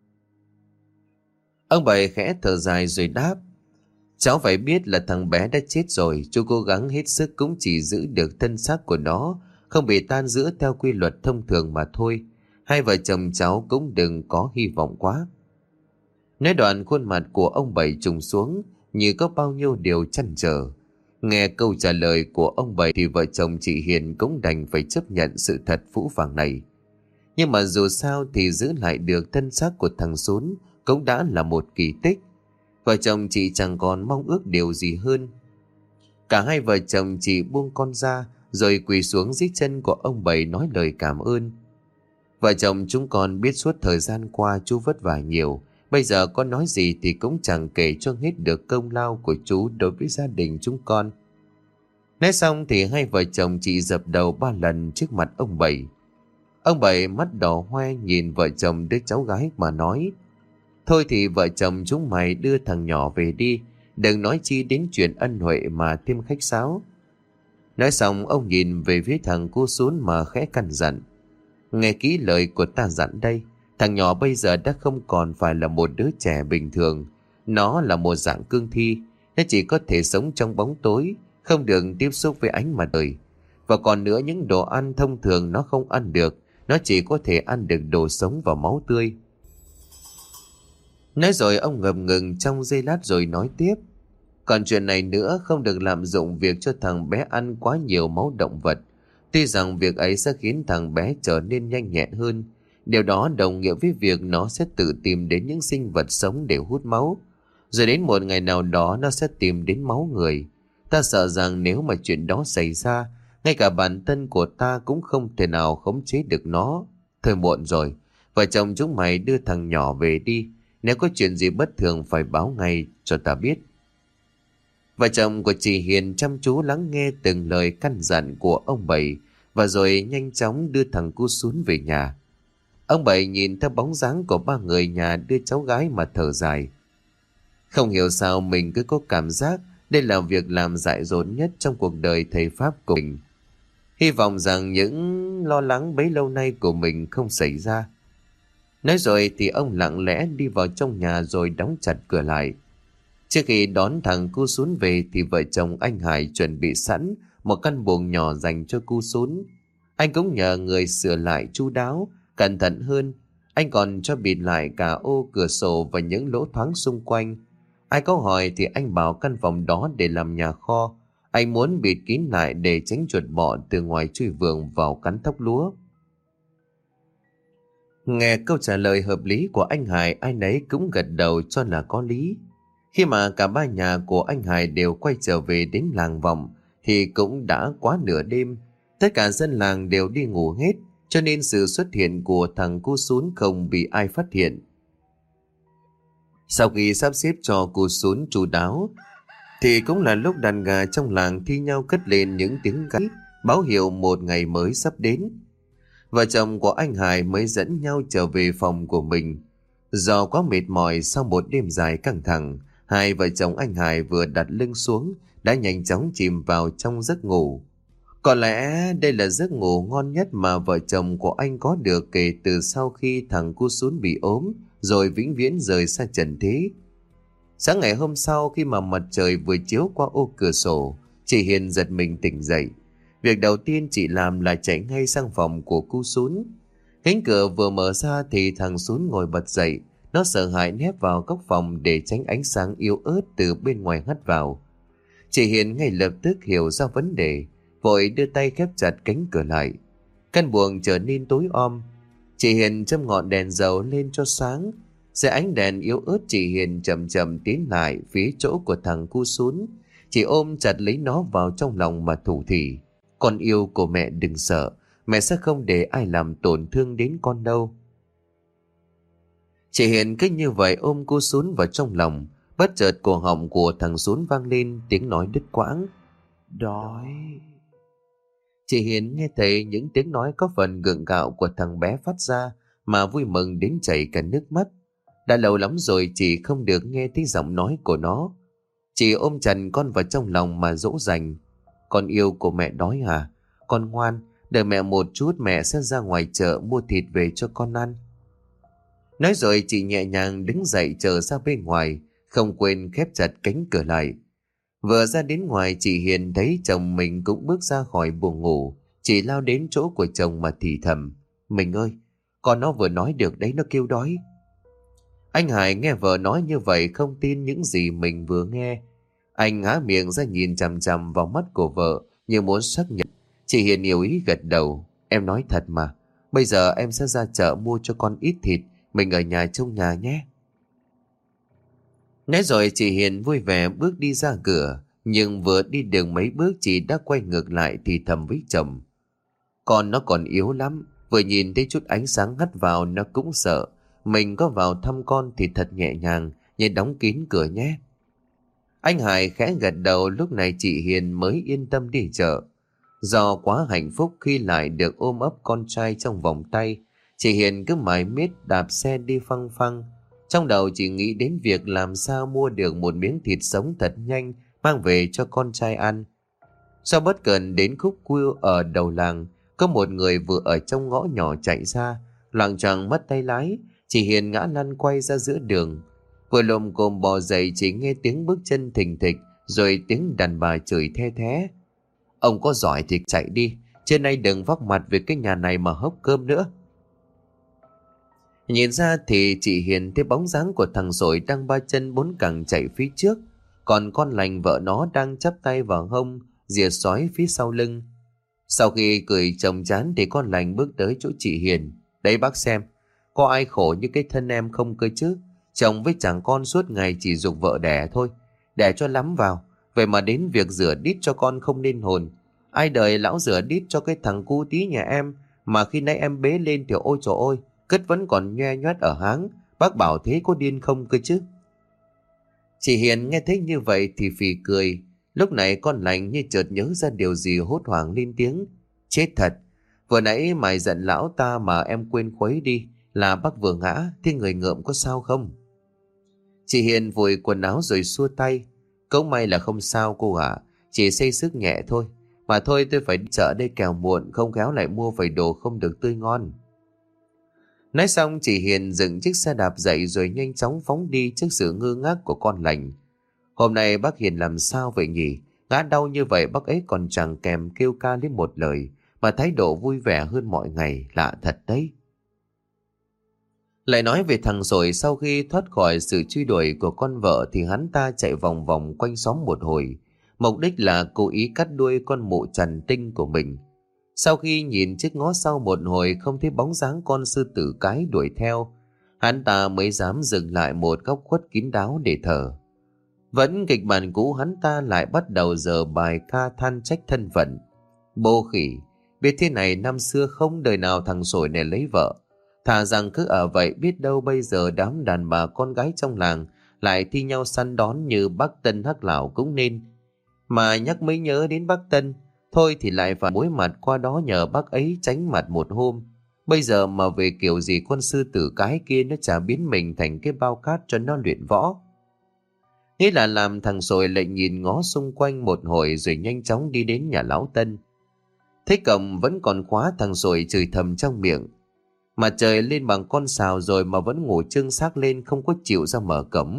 Ông Bảy khẽ thở dài rồi đáp. Cháu phải biết là thằng bé đã chết rồi, chú cố gắng hết sức cũng chỉ giữ được thân xác của nó, không bị tan rã theo quy luật thông thường mà thôi. Hai vợ chồng cháu cũng đừng có hy vọng quá. Nói đoạn khuôn mặt của ông Bảy trùng xuống như có bao nhiêu điều trăn trở. Nghe câu trả lời của ông Bảy thì vợ chồng chị Hiền cũng đành phải chấp nhận sự thật phũ phàng này. Nhưng mà dù sao thì giữ lại được thân xác của thằng Sún cũng đã là một kỳ tích. Vợ chồng chị chẳng còn mong ước điều gì hơn. Cả hai vợ chồng chị buông con ra rồi quỳ xuống dưới chân của ông Bảy nói lời cảm ơn. Vợ chồng chúng con biết suốt thời gian qua chú vất vả nhiều. Bây giờ con nói gì thì cũng chẳng kể cho hết được công lao của chú đối với gia đình chúng con. Nói xong thì hai vợ chồng chị dập đầu 3 lần trước mặt ông Bảy. Ông Bảy mắt đỏ hoe nhìn vợ chồng đứa cháu gái mà nói. Thôi thì vợ chồng chúng mày đưa thằng nhỏ về đi, đừng nói chi đến chuyện ân huệ mà thêm khách sáo. Nói xong ông nhìn về phía thằng cu Sún mà khẽ căn dặn. Nghe kỹ lời của ta dặn đây, thằng nhỏ bây giờ đã không còn phải là một đứa trẻ bình thường. Nó là một dạng cương thi, nó chỉ có thể sống trong bóng tối, không được tiếp xúc với ánh mặt trời. Và còn nữa, những đồ ăn thông thường nó không ăn được, nó chỉ có thể ăn được đồ sống và máu tươi. Nói rồi ông ngập ngừng trong giây lát rồi nói tiếp. Còn chuyện này nữa, không được lạm dụng việc cho thằng bé ăn quá nhiều máu động vật. Tuy rằng việc ấy sẽ khiến thằng bé trở nên nhanh nhẹn hơn, điều đó đồng nghĩa với việc nó sẽ tự tìm đến những sinh vật sống để hút máu. Rồi đến một ngày nào đó nó sẽ tìm đến máu người. Ta sợ rằng nếu mà chuyện đó xảy ra, ngay cả bản thân của ta cũng không thể nào khống chế được nó. Thôi muộn rồi, vợ chồng chúng mày đưa thằng nhỏ về đi. Nếu có chuyện gì bất thường phải báo ngay cho ta biết. Vợ chồng của chị Hiền chăm chú lắng nghe từng lời căn dặn của ông Bảy và rồi nhanh chóng đưa thằng cu Sún về nhà. Ông Bảy nhìn theo bóng dáng của ba người nhà đưa cháu gái mà thở dài. Không hiểu sao mình cứ có cảm giác đây là việc làm dại dột nhất trong cuộc đời thầy Pháp của mình. Hy vọng rằng những lo lắng bấy lâu nay của mình không xảy ra. Nói rồi thì ông lặng lẽ đi vào trong nhà rồi đóng chặt cửa lại. Trước khi đón thằng cu Sún về thì vợ chồng anh Hải chuẩn bị sẵn một căn buồng nhỏ dành cho cu Sún. Anh cũng nhờ người sửa lại chu đáo, cẩn thận hơn. Anh còn cho bịt lại cả ô cửa sổ và những lỗ thoáng xung quanh. Ai có hỏi thì anh bảo căn phòng đó để làm nhà kho. Anh muốn bịt kín lại để tránh chuột bọ từ ngoài chui vườn vào cắn thóc lúa. Nghe câu trả lời hợp lý của anh Hải, ai nấy cũng gật đầu cho là có lý. Khi mà cả ba nhà của anh Hải đều quay trở về đến làng Vọng thì cũng đã quá nửa đêm. Tất cả dân làng đều đi ngủ hết, cho nên sự xuất hiện của thằng cu Sún không bị ai phát hiện. Sau khi sắp xếp cho cu Sún chu đáo thì cũng là lúc đàn gà trong làng thi nhau cất lên những tiếng gáy báo hiệu một ngày mới sắp đến. Vợ chồng của anh Hải mới dẫn nhau trở về phòng của mình. Do quá mệt mỏi sau một đêm dài căng thẳng, hai vợ chồng anh Hải vừa đặt lưng xuống đã nhanh chóng chìm vào trong giấc ngủ. Có lẽ đây là giấc ngủ ngon nhất mà vợ chồng của anh có được kể từ sau khi thằng cu Sún bị ốm rồi vĩnh viễn rời xa trần thế. Sáng ngày hôm sau, khi mà mặt trời vừa chiếu qua ô cửa sổ, chị Hiền giật mình tỉnh dậy. Việc đầu tiên chị làm là chạy ngay sang phòng của cu Sún. Cánh cửa vừa mở ra thì thằng Sún ngồi bật dậy. Nó sợ hãi nép vào góc phòng để tránh ánh sáng yếu ớt từ bên ngoài hắt vào. Chị Hiền ngay lập tức hiểu ra vấn đề, vội đưa tay khép chặt cánh cửa lại. Căn buồng trở nên tối om. Chị Hiền châm ngọn đèn dầu lên cho sáng. Dưới ánh đèn yếu ớt, chị Hiền chậm chậm tiến lại phía chỗ của thằng cu Sún. Chị ôm chặt lấy nó vào trong lòng mà thủ thỉ: "Con yêu của mẹ đừng sợ, mẹ sẽ không để ai làm tổn thương đến con đâu." Chị Hiền cứ như vậy ôm cu Sún vào trong lòng. Bất chợt cổ họng của thằng Sún vang lên tiếng nói đứt quãng: "Đói." Chị Hiền nghe thấy những tiếng nói có phần gượng gạo của thằng bé phát ra mà vui mừng đến chảy cả nước mắt. Đã lâu lắm rồi chị không được nghe thấy giọng nói của nó. Chị ôm chặt con vào trong lòng mà dỗ dành: "Con yêu của mẹ đói hả? Con ngoan, đợi mẹ một chút, mẹ sẽ ra ngoài chợ mua thịt về cho con ăn." Nói rồi chị nhẹ nhàng đứng dậy trở ra bên ngoài, không quên khép chặt cánh cửa lại. Vừa ra đến ngoài, chị Hiền thấy chồng mình cũng bước ra khỏi buồng ngủ. Chị lao đến chỗ của chồng mà thì thầm: "Mình ơi, con nó vừa nói được đấy, nó kêu đói." Anh Hải nghe vợ nói như vậy không tin những gì mình vừa nghe. Anh há miệng ra nhìn chằm chằm vào mắt của vợ như muốn xác nhận. Chị Hiền hiểu ý gật đầu: "Em nói thật mà, bây giờ em sẽ ra chợ mua cho con ít thịt, mình ở nhà trông nhà nhé." Nói rồi chị Hiền vui vẻ bước đi ra cửa, nhưng vừa đi được mấy bước chị đã quay ngược lại thì thầm với chồng: "Con nó còn yếu lắm, vừa nhìn thấy chút ánh sáng hắt vào nó cũng sợ. Mình có vào thăm con thì thật nhẹ nhàng, nhớ đóng kín cửa nhé." Anh Hải khẽ gật đầu. Lúc này chị Hiền mới yên tâm đi chợ. Do quá hạnh phúc khi lại được ôm ấp con trai trong vòng tay, chị Hiền cứ mải miết đạp xe đi phăng phăng. Trong đầu chị nghĩ đến việc làm sao mua được một miếng thịt sống thật nhanh mang về cho con trai ăn. Sau bất cần đến khúc cua ở đầu làng, có một người vừa ở trong ngõ nhỏ chạy ra, loạng choạng mất tay lái. Chị Hiền ngã lăn quay ra giữa đường. Vừa lồm cồm bò dậy, chỉ nghe tiếng bước chân thình thịch, rồi tiếng đàn bà chửi the thé: "Ông có giỏi thì chạy đi, trên nay đừng vóc mặt về cái nhà này mà hốc cơm nữa." Nhìn ra thì chị Hiền thấy bóng dáng của thằng Rồi đang ba chân bốn cẳng chạy phía trước, còn con Lành vợ nó đang chắp tay vào hông rìa sói phía sau lưng. Sau khi cười chồng chán thì con Lành bước tới chỗ chị Hiền: "Đấy bác xem, có ai khổ như cái thân em không cơ chứ? Chồng với chàng con suốt ngày chỉ giục vợ đẻ thôi, đẻ cho lắm vào, vậy mà đến việc rửa đít cho con không nên hồn. Ai đời lão rửa đít cho cái thằng cu tí nhà em, mà khi nãy em bế lên thì ôi trời ơi, cất vẫn còn nhoe nhoét ở háng, bác bảo thế có điên không cơ chứ?" Chị Hiền nghe thấy như vậy thì phì cười. Lúc này con Lành như chợt nhớ ra điều gì, hốt hoảng lên tiếng: "Chết thật, vừa nãy mày giận lão ta mà em quên khuấy đi, Là bác vừa ngã, thế người ngợm có sao không? Chị Hiền vội quần áo rồi xua tay. Cũng may là không sao cô ạ, chỉ xây sức nhẹ thôi. Mà thôi tôi phải đi chợ đây kẻo muộn, không khéo lại mua phải đồ không được tươi ngon. Nói xong chị Hiền dựng chiếc xe đạp dậy rồi nhanh chóng phóng đi trước sự ngơ ngác của con lành. Hôm nay bác Hiền làm sao vậy nhỉ? Ngã đau như vậy bác ấy còn chẳng kèm kêu ca lên một lời, mà thái độ vui vẻ hơn mọi ngày, lạ thật đấy. Lại nói về thằng Rồi, sau khi thoát khỏi sự truy đuổi của con vợ thì hắn ta chạy vòng vòng quanh xóm một hồi. Mục đích là cố ý cắt đuôi con mụ trần tinh của mình. Sau khi nhìn chiếc ngó sau một hồi không thấy bóng dáng con sư tử cái đuổi theo, hắn ta mới dám dừng lại một góc khuất kín đáo để thở. Vẫn kịch bản cũ, hắn ta lại bắt đầu dở bài ca than trách thân phận. Bô khỉ, biết thế này năm xưa không đời nào thằng Sồi này lấy vợ. Thà rằng cứ ở vậy, biết đâu bây giờ đám đàn bà con gái trong làng lại thi nhau săn đón như bác Tân Hắc Lão cũng nên. Mà nhắc mới nhớ đến bác Tân, thôi thì lại phải mối mặt qua đó nhờ bác ấy tránh mặt một hôm. Bây giờ mà về kiểu gì con sư tử cái kia nó chả biến mình thành cái bao cát cho nó luyện võ. Nghĩ là làm, thằng Sồi lại nhìn ngó xung quanh một hồi rồi nhanh chóng đi đến nhà lão Tân. Thấy cổng vẫn còn khóa, thằng Sồi chửi thầm trong miệng. Mà trời lên bằng con sào rồi mà vẫn ngủ trương xác lên, không có chịu ra mở cổng.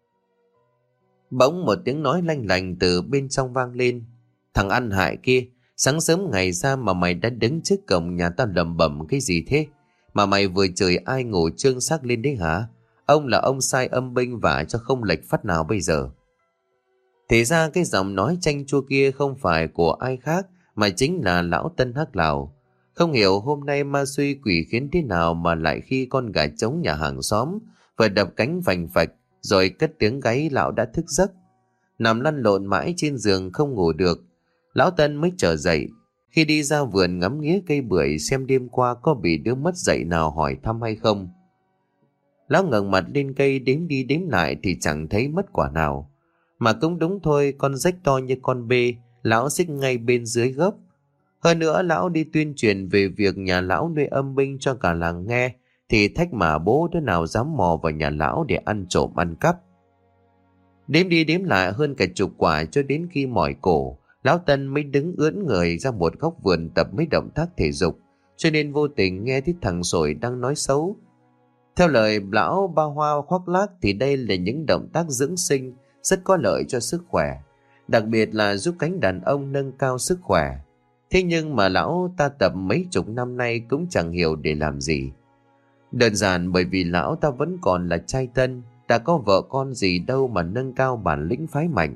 Bỗng một tiếng nói lanh lành từ bên trong vang lên. Thằng ăn hại kia, sáng sớm ngày ra mà mày đã đứng trước cổng nhà tao lẩm bẩm cái gì thế? Mà mày vừa chửi ai ngủ trương xác lên đấy hả? Ông là ông sai âm binh vả cho không lệch phát nào bây giờ. Thì ra cái giọng nói chanh chua kia không phải của ai khác mà chính là lão Tân Hắc Lào. Không hiểu hôm nay ma suy quỷ khiến thế nào mà lại khi con gà trống nhà hàng xóm vừa đập cánh phành phạch rồi cất tiếng gáy, lão đã thức giấc. Nằm lăn lộn mãi trên giường không ngủ được, lão Tân mới trở dậy. Khi đi ra vườn ngắm nghía cây bưởi xem đêm qua có bị đứa mất dậy nào hỏi thăm hay không, lão ngẩng mặt lên cây đếm đi đếm lại thì chẳng thấy mất quả nào. Mà cũng đúng thôi, con rách to như con bê, lão xích ngay bên dưới gốc. Hơn nữa lão đi tuyên truyền về việc nhà lão nuôi âm binh cho cả làng nghe, thì thách mà bố đứa nào dám mò vào nhà lão để ăn trộm ăn cắp. Đếm đi đếm lại hơn cả chục quả, cho đến khi mỏi cổ, lão Tân mới đứng ưỡn người ra một góc vườn tập mấy động tác thể dục, cho nên vô tình nghe thấy thằng Sồi đang nói xấu. Theo lời lão Ba Hoa khoác lác thì đây là những động tác dưỡng sinh rất có lợi cho sức khỏe, đặc biệt là giúp cánh đàn ông nâng cao sức khỏe. Thế nhưng mà lão ta tập mấy chục năm nay cũng chẳng hiểu để làm gì. Đơn giản bởi vì lão ta vẫn còn là trai tân, đã có vợ con gì đâu mà nâng cao bản lĩnh phái mạnh.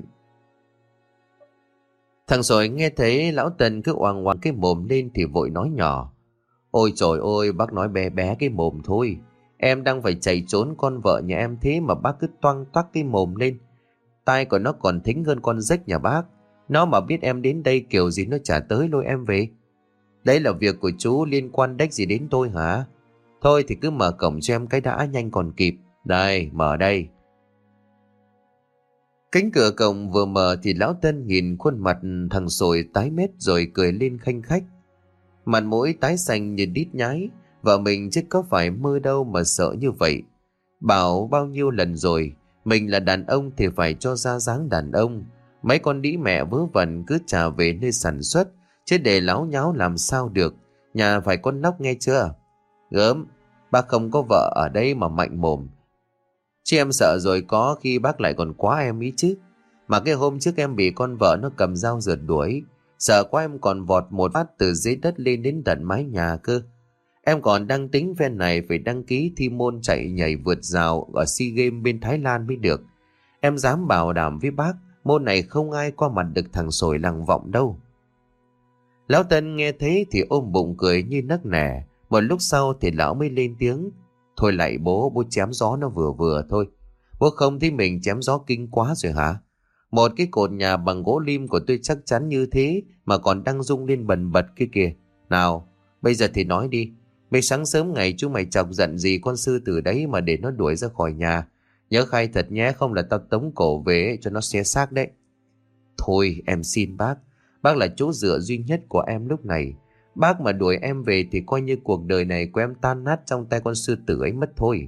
Thằng Sồi nghe thấy lão Tân cứ oang oang cái mồm lên thì vội nói nhỏ. Ôi trời ơi, bác nói bé bé cái mồm thôi. Em đang phải chạy trốn con vợ nhà em thế mà bác cứ toang toác cái mồm lên. Tai của nó còn thính hơn con rách nhà bác. Nó mà biết em đến đây kiểu gì nó chả tới lôi em về. Đấy là việc của chú, liên quan đếch gì đến tôi hả? Thôi thì cứ mở cổng cho em cái đã, nhanh còn kịp. Đây, mở đây. Cánh cửa cổng vừa mở thì lão Tân nhìn khuôn mặt thằng Sồi tái mét rồi cười lên khanh khách. Mặt mũi tái xanh như đít nhái. Vợ mình chứ có phải mơ đâu mà sợ như vậy. Bảo bao nhiêu lần rồi, mình là đàn ông thì phải cho ra dáng đàn ông. Mấy con đĩ mẹ vớ vẩn cứ trả về nơi sản xuất, chứ để láo nháo làm sao được. Nhà phải con nóc nghe chưa? Gớm, bác không có vợ ở đây mà mạnh mồm. Chứ em sợ rồi có khi bác lại còn quá em ý chứ. Mà cái hôm trước em bị con vợ nó cầm dao rượt đuổi, sợ quá em còn vọt một phát từ dưới đất lên đến tận mái nhà cơ. Em còn đang tính ven này phải đăng ký thi môn chạy nhảy vượt rào ở SEA Games bên Thái Lan mới được. Em dám bảo đảm với bác, môn này không ai qua mặt được thằng Sồi làng Vọng đâu. Lão Tân nghe thế thì ôm bụng cười như nấc nẻ. Một lúc sau thì lão mới lên tiếng. Thôi lạy bố chém gió nó vừa vừa thôi. Bố không thấy mình chém gió kinh quá rồi hả? Một cái cột nhà bằng gỗ lim của tôi chắc chắn như thế mà còn đang rung lên bần bật kia kìa. Nào, bây giờ thì nói đi. Mấy sáng sớm ngày chú mày chọc giận gì con sư tử đấy mà để nó đuổi ra khỏi nhà? Nhớ khai thật nhé, không là tao tống cổ về cho nó xé xác đấy. Thôi em xin bác là chỗ dựa duy nhất của em lúc này. Bác mà đuổi em về thì coi như cuộc đời này của em tan nát trong tay con sư tử ấy mất thôi.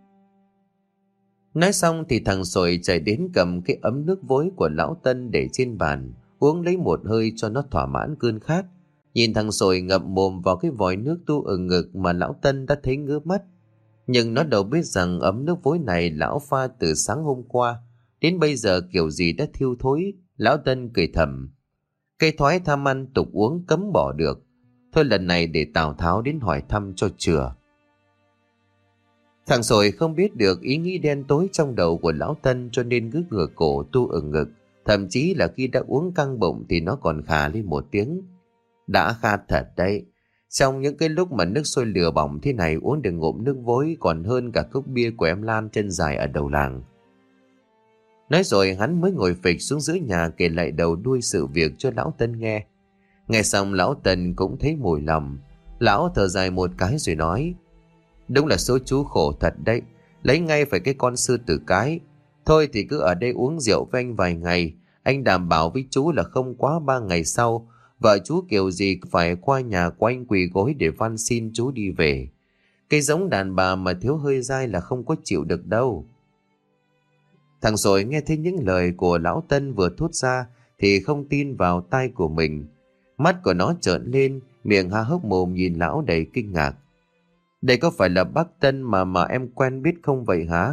Nói xong thì thằng Sồi chạy đến cầm cái ấm nước vối của lão Tân để trên bàn, uống lấy một hơi cho nó thỏa mãn cơn khát. Nhìn thằng Sồi ngậm mồm vào cái vòi nước tu ở ngực mà lão Tân đã thấy ngứa mắt. Nhưng nó đâu biết rằng ấm nước vối này lão pha từ sáng hôm qua, đến bây giờ kiểu gì đã thiêu thối. Lão Tân cười thầm, cây thói tham ăn tục uống cấm bỏ được. Thôi lần này để Tào Tháo đến hỏi thăm cho chừa. Thằng Sồi không biết được ý nghĩ đen tối trong đầu của lão Tân, cho nên cứ ngửa cổ tu ở ngực. Thậm chí là khi đã uống căng bụng thì nó còn khà lên một tiếng. Đã khát thật đấy. Trong những cái lúc mà nước sôi lửa bỏng thế này, uống được ngụm nước vối còn hơn cả cốc bia của em Lan chân dài ở đầu làng. Nói rồi hắn mới ngồi phịch xuống dưới nhà kể lại đầu đuôi sự việc cho lão Tân nghe. Nghe xong lão Tân cũng thấy mùi lòng. Lão thở dài một cái rồi nói, đúng là số chú khổ thật đấy, lấy ngay phải cái con sư tử cái. Thôi thì cứ ở đây uống rượu với anh vài ngày, anh đảm bảo với chú là không quá 3 ngày sau, vợ chú kiểu gì phải qua nhà của anh quỳ gối để van xin chú đi về. Cái giống đàn bà mà thiếu hơi dai là không có chịu được đâu. Thằng Sồi nghe thấy những lời của lão Tân vừa thốt ra thì không tin vào tai của mình. Mắt của nó trợn lên, miệng há hốc mồm nhìn lão đầy kinh ngạc. Đây có phải là bác Tân mà em quen biết không vậy hả?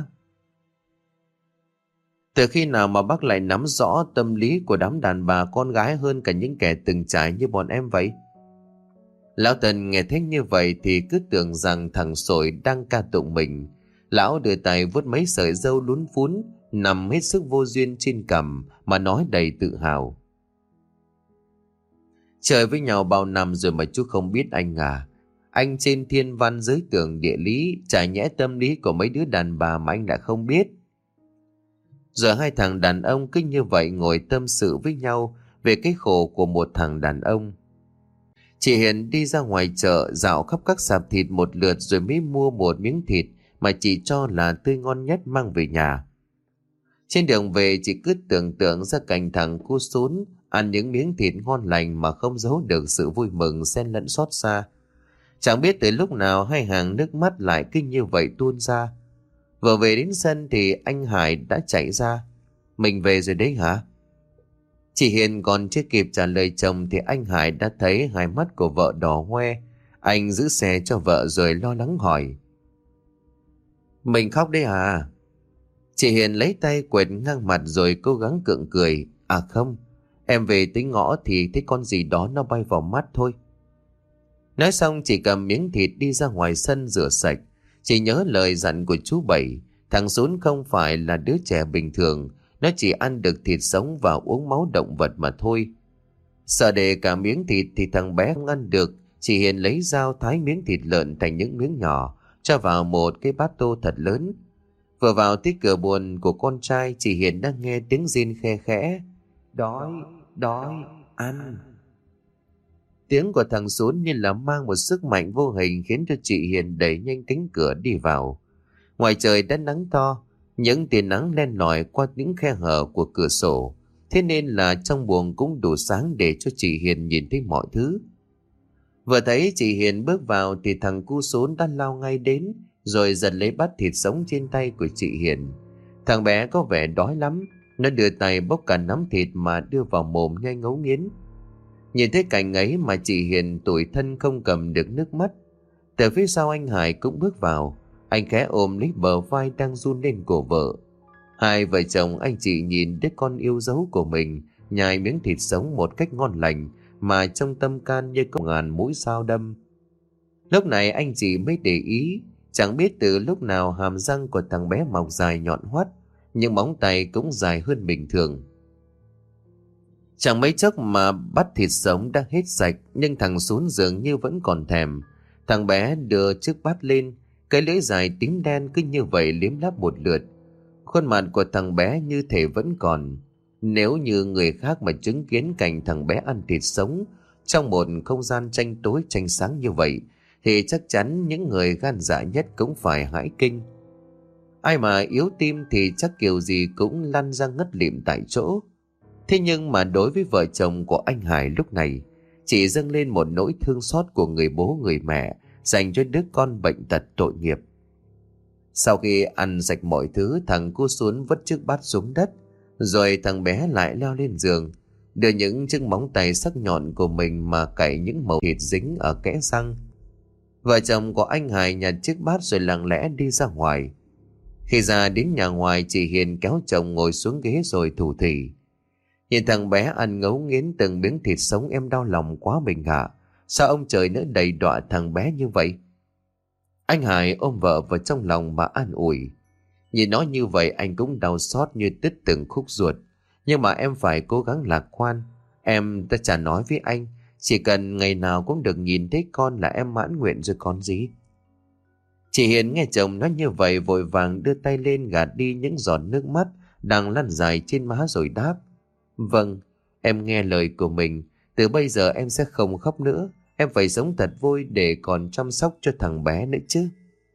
Từ khi nào mà bác lại nắm rõ tâm lý của đám đàn bà con gái hơn cả những kẻ từng trải như bọn em vậy? Lão Tân nghe thấy như vậy thì cứ tưởng rằng thằng Sồi đang ca tụng mình. Lão đưa tay vuốt mấy sợi râu lún phún nằm hết sức vô duyên trên cằm mà nói đầy tự hào. Trời với nhau bao năm rồi mà chú không biết anh à? Anh trên thiên văn giới tưởng địa lý, chả nhẽ tâm lý của mấy đứa đàn bà mà anh đã không biết. Giờ hai thằng đàn ông cứ như vậy ngồi tâm sự với nhau về cái khổ của một thằng đàn ông. Chị Hiền đi ra ngoài chợ dạo khắp các sạp thịt một lượt rồi mới mua một miếng thịt mà chị cho là tươi ngon nhất mang về nhà. Trên đường về chị cứ tưởng tượng ra cảnh thằng cu sún ăn những miếng thịt ngon lành mà không giấu được sự vui mừng xen lẫn xót xa. Chẳng biết từ lúc nào hai hàng nước mắt lại cứ như vậy tuôn ra. Vừa về đến sân thì anh Hải đã chạy ra. Mình về rồi đấy hả? Chị Hiền còn chưa kịp trả lời chồng thì anh Hải đã thấy hai mắt của vợ đỏ hoe. Anh giữ xe cho vợ rồi lo lắng hỏi, mình khóc đấy à? Chị Hiền lấy tay quệt ngang mặt rồi cố gắng gượng cười. À không, em về tới ngõ thì thấy con gì đó nó bay vào mắt thôi. Nói xong chị cầm miếng thịt đi ra ngoài sân rửa sạch. Chị nhớ lời dặn của chú Bảy, thằng Sún không phải là đứa trẻ bình thường, nó chỉ ăn được thịt sống và uống máu động vật mà thôi. Sợ để cả miếng thịt thì thằng bé không ăn được, chị Hiền lấy dao thái miếng thịt lợn thành những miếng nhỏ, cho vào một cái bát tô thật lớn. Vừa vào tới cửa buồng của con trai, chị Hiền đã nghe tiếng rên khe khẽ, đói, đói, ăn. Tiếng của thằng Sún như là mang một sức mạnh vô hình khiến cho chị Hiền đẩy nhanh cánh cửa đi vào. Ngoài trời đã nắng to, những tia nắng len lỏi qua những khe hở của cửa sổ, thế nên là trong buồng cũng đủ sáng để cho chị Hiền nhìn thấy mọi thứ. Vừa thấy chị Hiền bước vào thì thằng cu Sún đã lao ngay đến, rồi giật lấy bát thịt sống trên tay của chị Hiền. Thằng bé có vẻ đói lắm, nó đưa tay bốc cả nắm thịt mà đưa vào mồm nhai ngấu nghiến. Nhìn thấy cảnh ấy mà chị Hiền tủi thân không cầm được nước mắt. Từ phía sau anh Hải cũng bước vào, anh khẽ ôm lấy bờ vai đang run lên của vợ. Hai vợ chồng anh chị nhìn đứa con yêu dấu của mình nhai miếng thịt sống một cách ngon lành mà trong tâm can như có ngàn mũi sao đâm. Lúc này anh chị mới để ý, chẳng biết từ lúc nào hàm răng của thằng bé mọc dài nhọn hoắt, nhưng móng tay cũng dài hơn bình thường. Chẳng mấy chốc mà bát thịt sống đã hết sạch, nhưng thằng Sún dường như vẫn còn thèm. Thằng bé đưa chiếc bát lên, cái lưỡi dài tím đen cứ như vậy liếm láp một lượt. Khuôn mặt của thằng bé như thể vẫn còn. Nếu như người khác mà chứng kiến cảnh thằng bé ăn thịt sống trong một không gian tranh tối tranh sáng như vậy, thì chắc chắn những người gan dạ nhất cũng phải hãi kinh. Ai mà yếu tim thì chắc kiểu gì cũng lăn ra ngất lịm tại chỗ. Thế nhưng mà đối với vợ chồng của anh Hải lúc này, chỉ dâng lên một nỗi thương xót của người bố người mẹ dành cho đứa con bệnh tật tội nghiệp. Sau khi ăn sạch mọi thứ, thằng cu xuống vứt chiếc bát xuống đất, rồi thằng bé lại leo lên giường, đưa những chiếc móng tay sắc nhọn của mình mà cạy những mẩu thịt dính ở kẽ răng. Vợ chồng của anh Hải nhặt chiếc bát rồi lặng lẽ đi ra ngoài. Khi ra đến nhà ngoài, chị Hiền kéo chồng ngồi xuống ghế rồi thủ thỉ: "Nhìn thằng bé ăn ngấu nghiến từng miếng thịt sống, em đau lòng quá mình ạ. Sao ông trời nỡ đầy đọa thằng bé như vậy?" Anh Hải ôm vợ vào trong lòng mà an ủi: "Nhìn nó như vậy anh cũng đau xót như đứt từng khúc ruột. Nhưng mà em phải cố gắng lạc quan. Em ta chả nói với anh, chỉ cần ngày nào cũng được nhìn thấy con là em mãn nguyện rồi còn gì." Chị Hiền nghe chồng nói như vậy vội vàng đưa tay lên gạt đi những giọt nước mắt đang lăn dài trên má rồi đáp: "Vâng, em nghe lời của mình. Từ bây giờ em sẽ không khóc nữa. Em phải sống thật vui để còn chăm sóc cho thằng bé nữa chứ."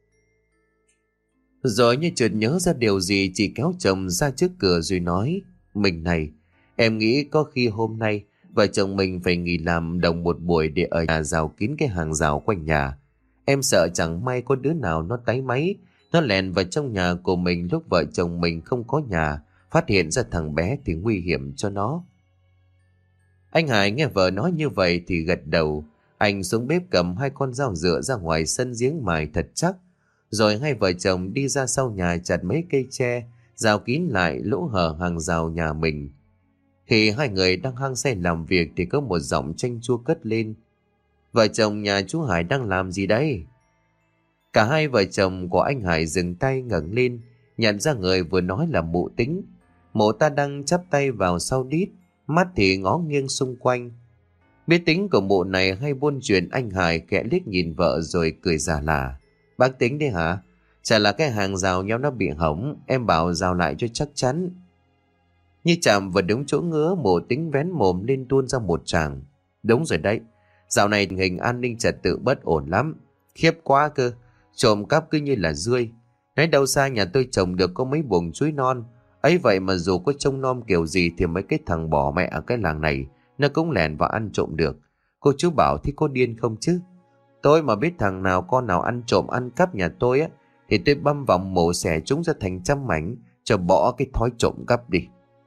Rồi như chợt nhớ ra điều gì, chị kéo chồng ra trước cửa rồi nói: "Mình này, em nghĩ có khi hôm nay vợ chồng mình phải nghỉ làm đồng một buổi để ở nhà rào kín cái hàng rào quanh nhà. Em sợ chẳng may có đứa nào nó táy máy, nó lèn vào trong nhà của mình lúc vợ chồng mình không có nhà, phát hiện ra thằng bé thì nguy hiểm cho nó." Anh Hải nghe vợ nói như vậy thì gật đầu. Anh xuống bếp cầm 2 con dao dựa ra ngoài sân giếng mài thật chắc. Rồi hai vợ chồng đi ra sau nhà chặt mấy cây tre, rào kín lại lỗ hở hàng rào nhà mình. Khi hai người đang hăng say làm việc thì có một giọng chanh chua cất lên: "Vợ chồng nhà chú Hải đang làm gì đây?" Cả hai vợ chồng của anh Hải dừng tay ngẩng lên, nhận ra người vừa nói là mụ Tính. Mụ ta đang chắp tay vào sau đít, mắt thì ngó nghiêng xung quanh. Biết tính của mụ này hay buôn chuyện, anh Hải khẽ liếc nhìn vợ rồi cười giả lả: "Bác Tính đấy hả? Chả là cái hàng rào nhau nó bị hỏng, em bảo rào lại cho chắc chắn." Như chạm vào đúng chỗ ngứa, mụ Tính vén mồm lên tuôn ra một tràng: "Đúng rồi đấy, dạo này tình hình an ninh trật tự bất ổn lắm, khiếp quá cơ, trộm cắp cứ như là rươi. Nói đâu xa nhà tôi trồng được có mấy buồng chuối non, ấy vậy mà dù có trông nom kiểu gì thì mấy cái thằng bỏ mẹ ở cái làng này nó cũng lèn vào ăn trộm được. Cô chú bảo thì có điên không chứ? Tôi mà biết thằng nào con nào ăn trộm ăn cắp nhà tôi á thì tôi băm vòng mổ xẻ chúng ra thành trăm mảnh cho bỏ cái thói trộm cắp đi."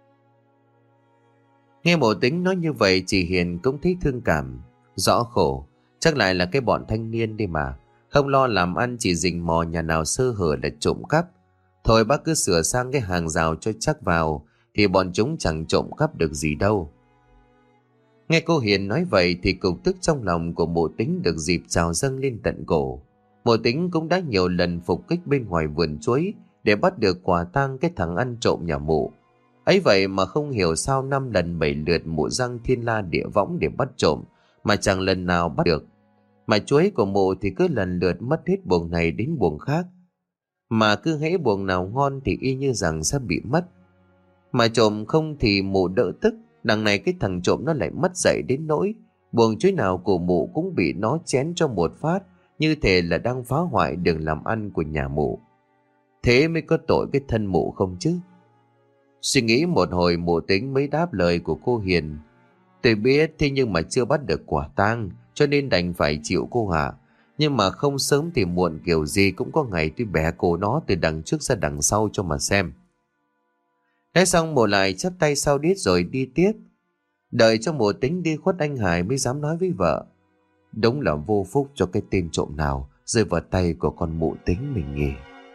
Nghe mụ Tính nói như vậy, chị Hiền cũng thấy thương cảm. Rõ khổ, chắc lại là cái bọn thanh niên đi mà, không lo làm ăn chỉ rình mò nhà nào sơ hở là trộm cắp. Thôi bác cứ sửa sang cái hàng rào cho chắc vào thì bọn chúng chẳng trộm cắp được gì đâu. Nghe cô Hiền nói vậy thì cục tức trong lòng của mụ Tính được dịp trào dâng lên tận cổ. Mụ Tính cũng đã nhiều lần phục kích bên ngoài vườn chuối để bắt được quả tang cái thằng ăn trộm nhà mụ. Ấy vậy mà không hiểu sao 5 lần 7 lượt mụ giăng thiên la địa võng để bắt trộm mà chẳng lần nào bắt được. Mà chuối của mụ thì cứ lần lượt mất hết buồng này đến buồng khác. Mà cứ hễ buồng nào ngon thì y như rằng sẽ bị mất. Mà trộm không thì mụ đỡ tức, đằng này cái thằng trộm nó lại mất dạy đến nỗi buồng chuối nào của mụ cũng bị nó chén cho một phát, như thể là đang phá hoại đường làm ăn của nhà mụ. Thế mới có tội cái thân mụ không chứ? Suy nghĩ một hồi, mụ Tính mới đáp lời của cô Hiền: "Tôi biết, thế nhưng mà chưa bắt được quả tang cho nên đành phải chịu cô hạ. Nhưng mà không sớm thì muộn kiểu gì cũng có ngày tôi bẻ cổ nó từ đằng trước ra đằng sau cho mà xem." Nói xong mụ lại chắp tay sau đít rồi đi tiếp. Đợi cho mụ Tính đi khuất, anh Hải mới dám nói với vợ: "Đúng là vô phúc cho cái tên trộm nào rơi vào tay của con mụ Tính mình nhỉ."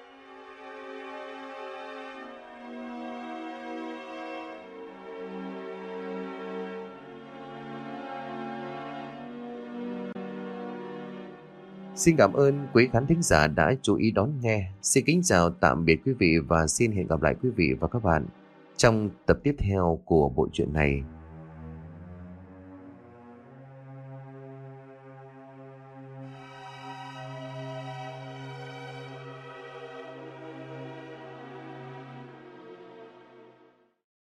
Xin cảm ơn quý khán thính giả đã chú ý đón nghe. Xin kính chào tạm biệt quý vị và xin hẹn gặp lại quý vị và các bạn trong tập tiếp theo của bộ truyện này.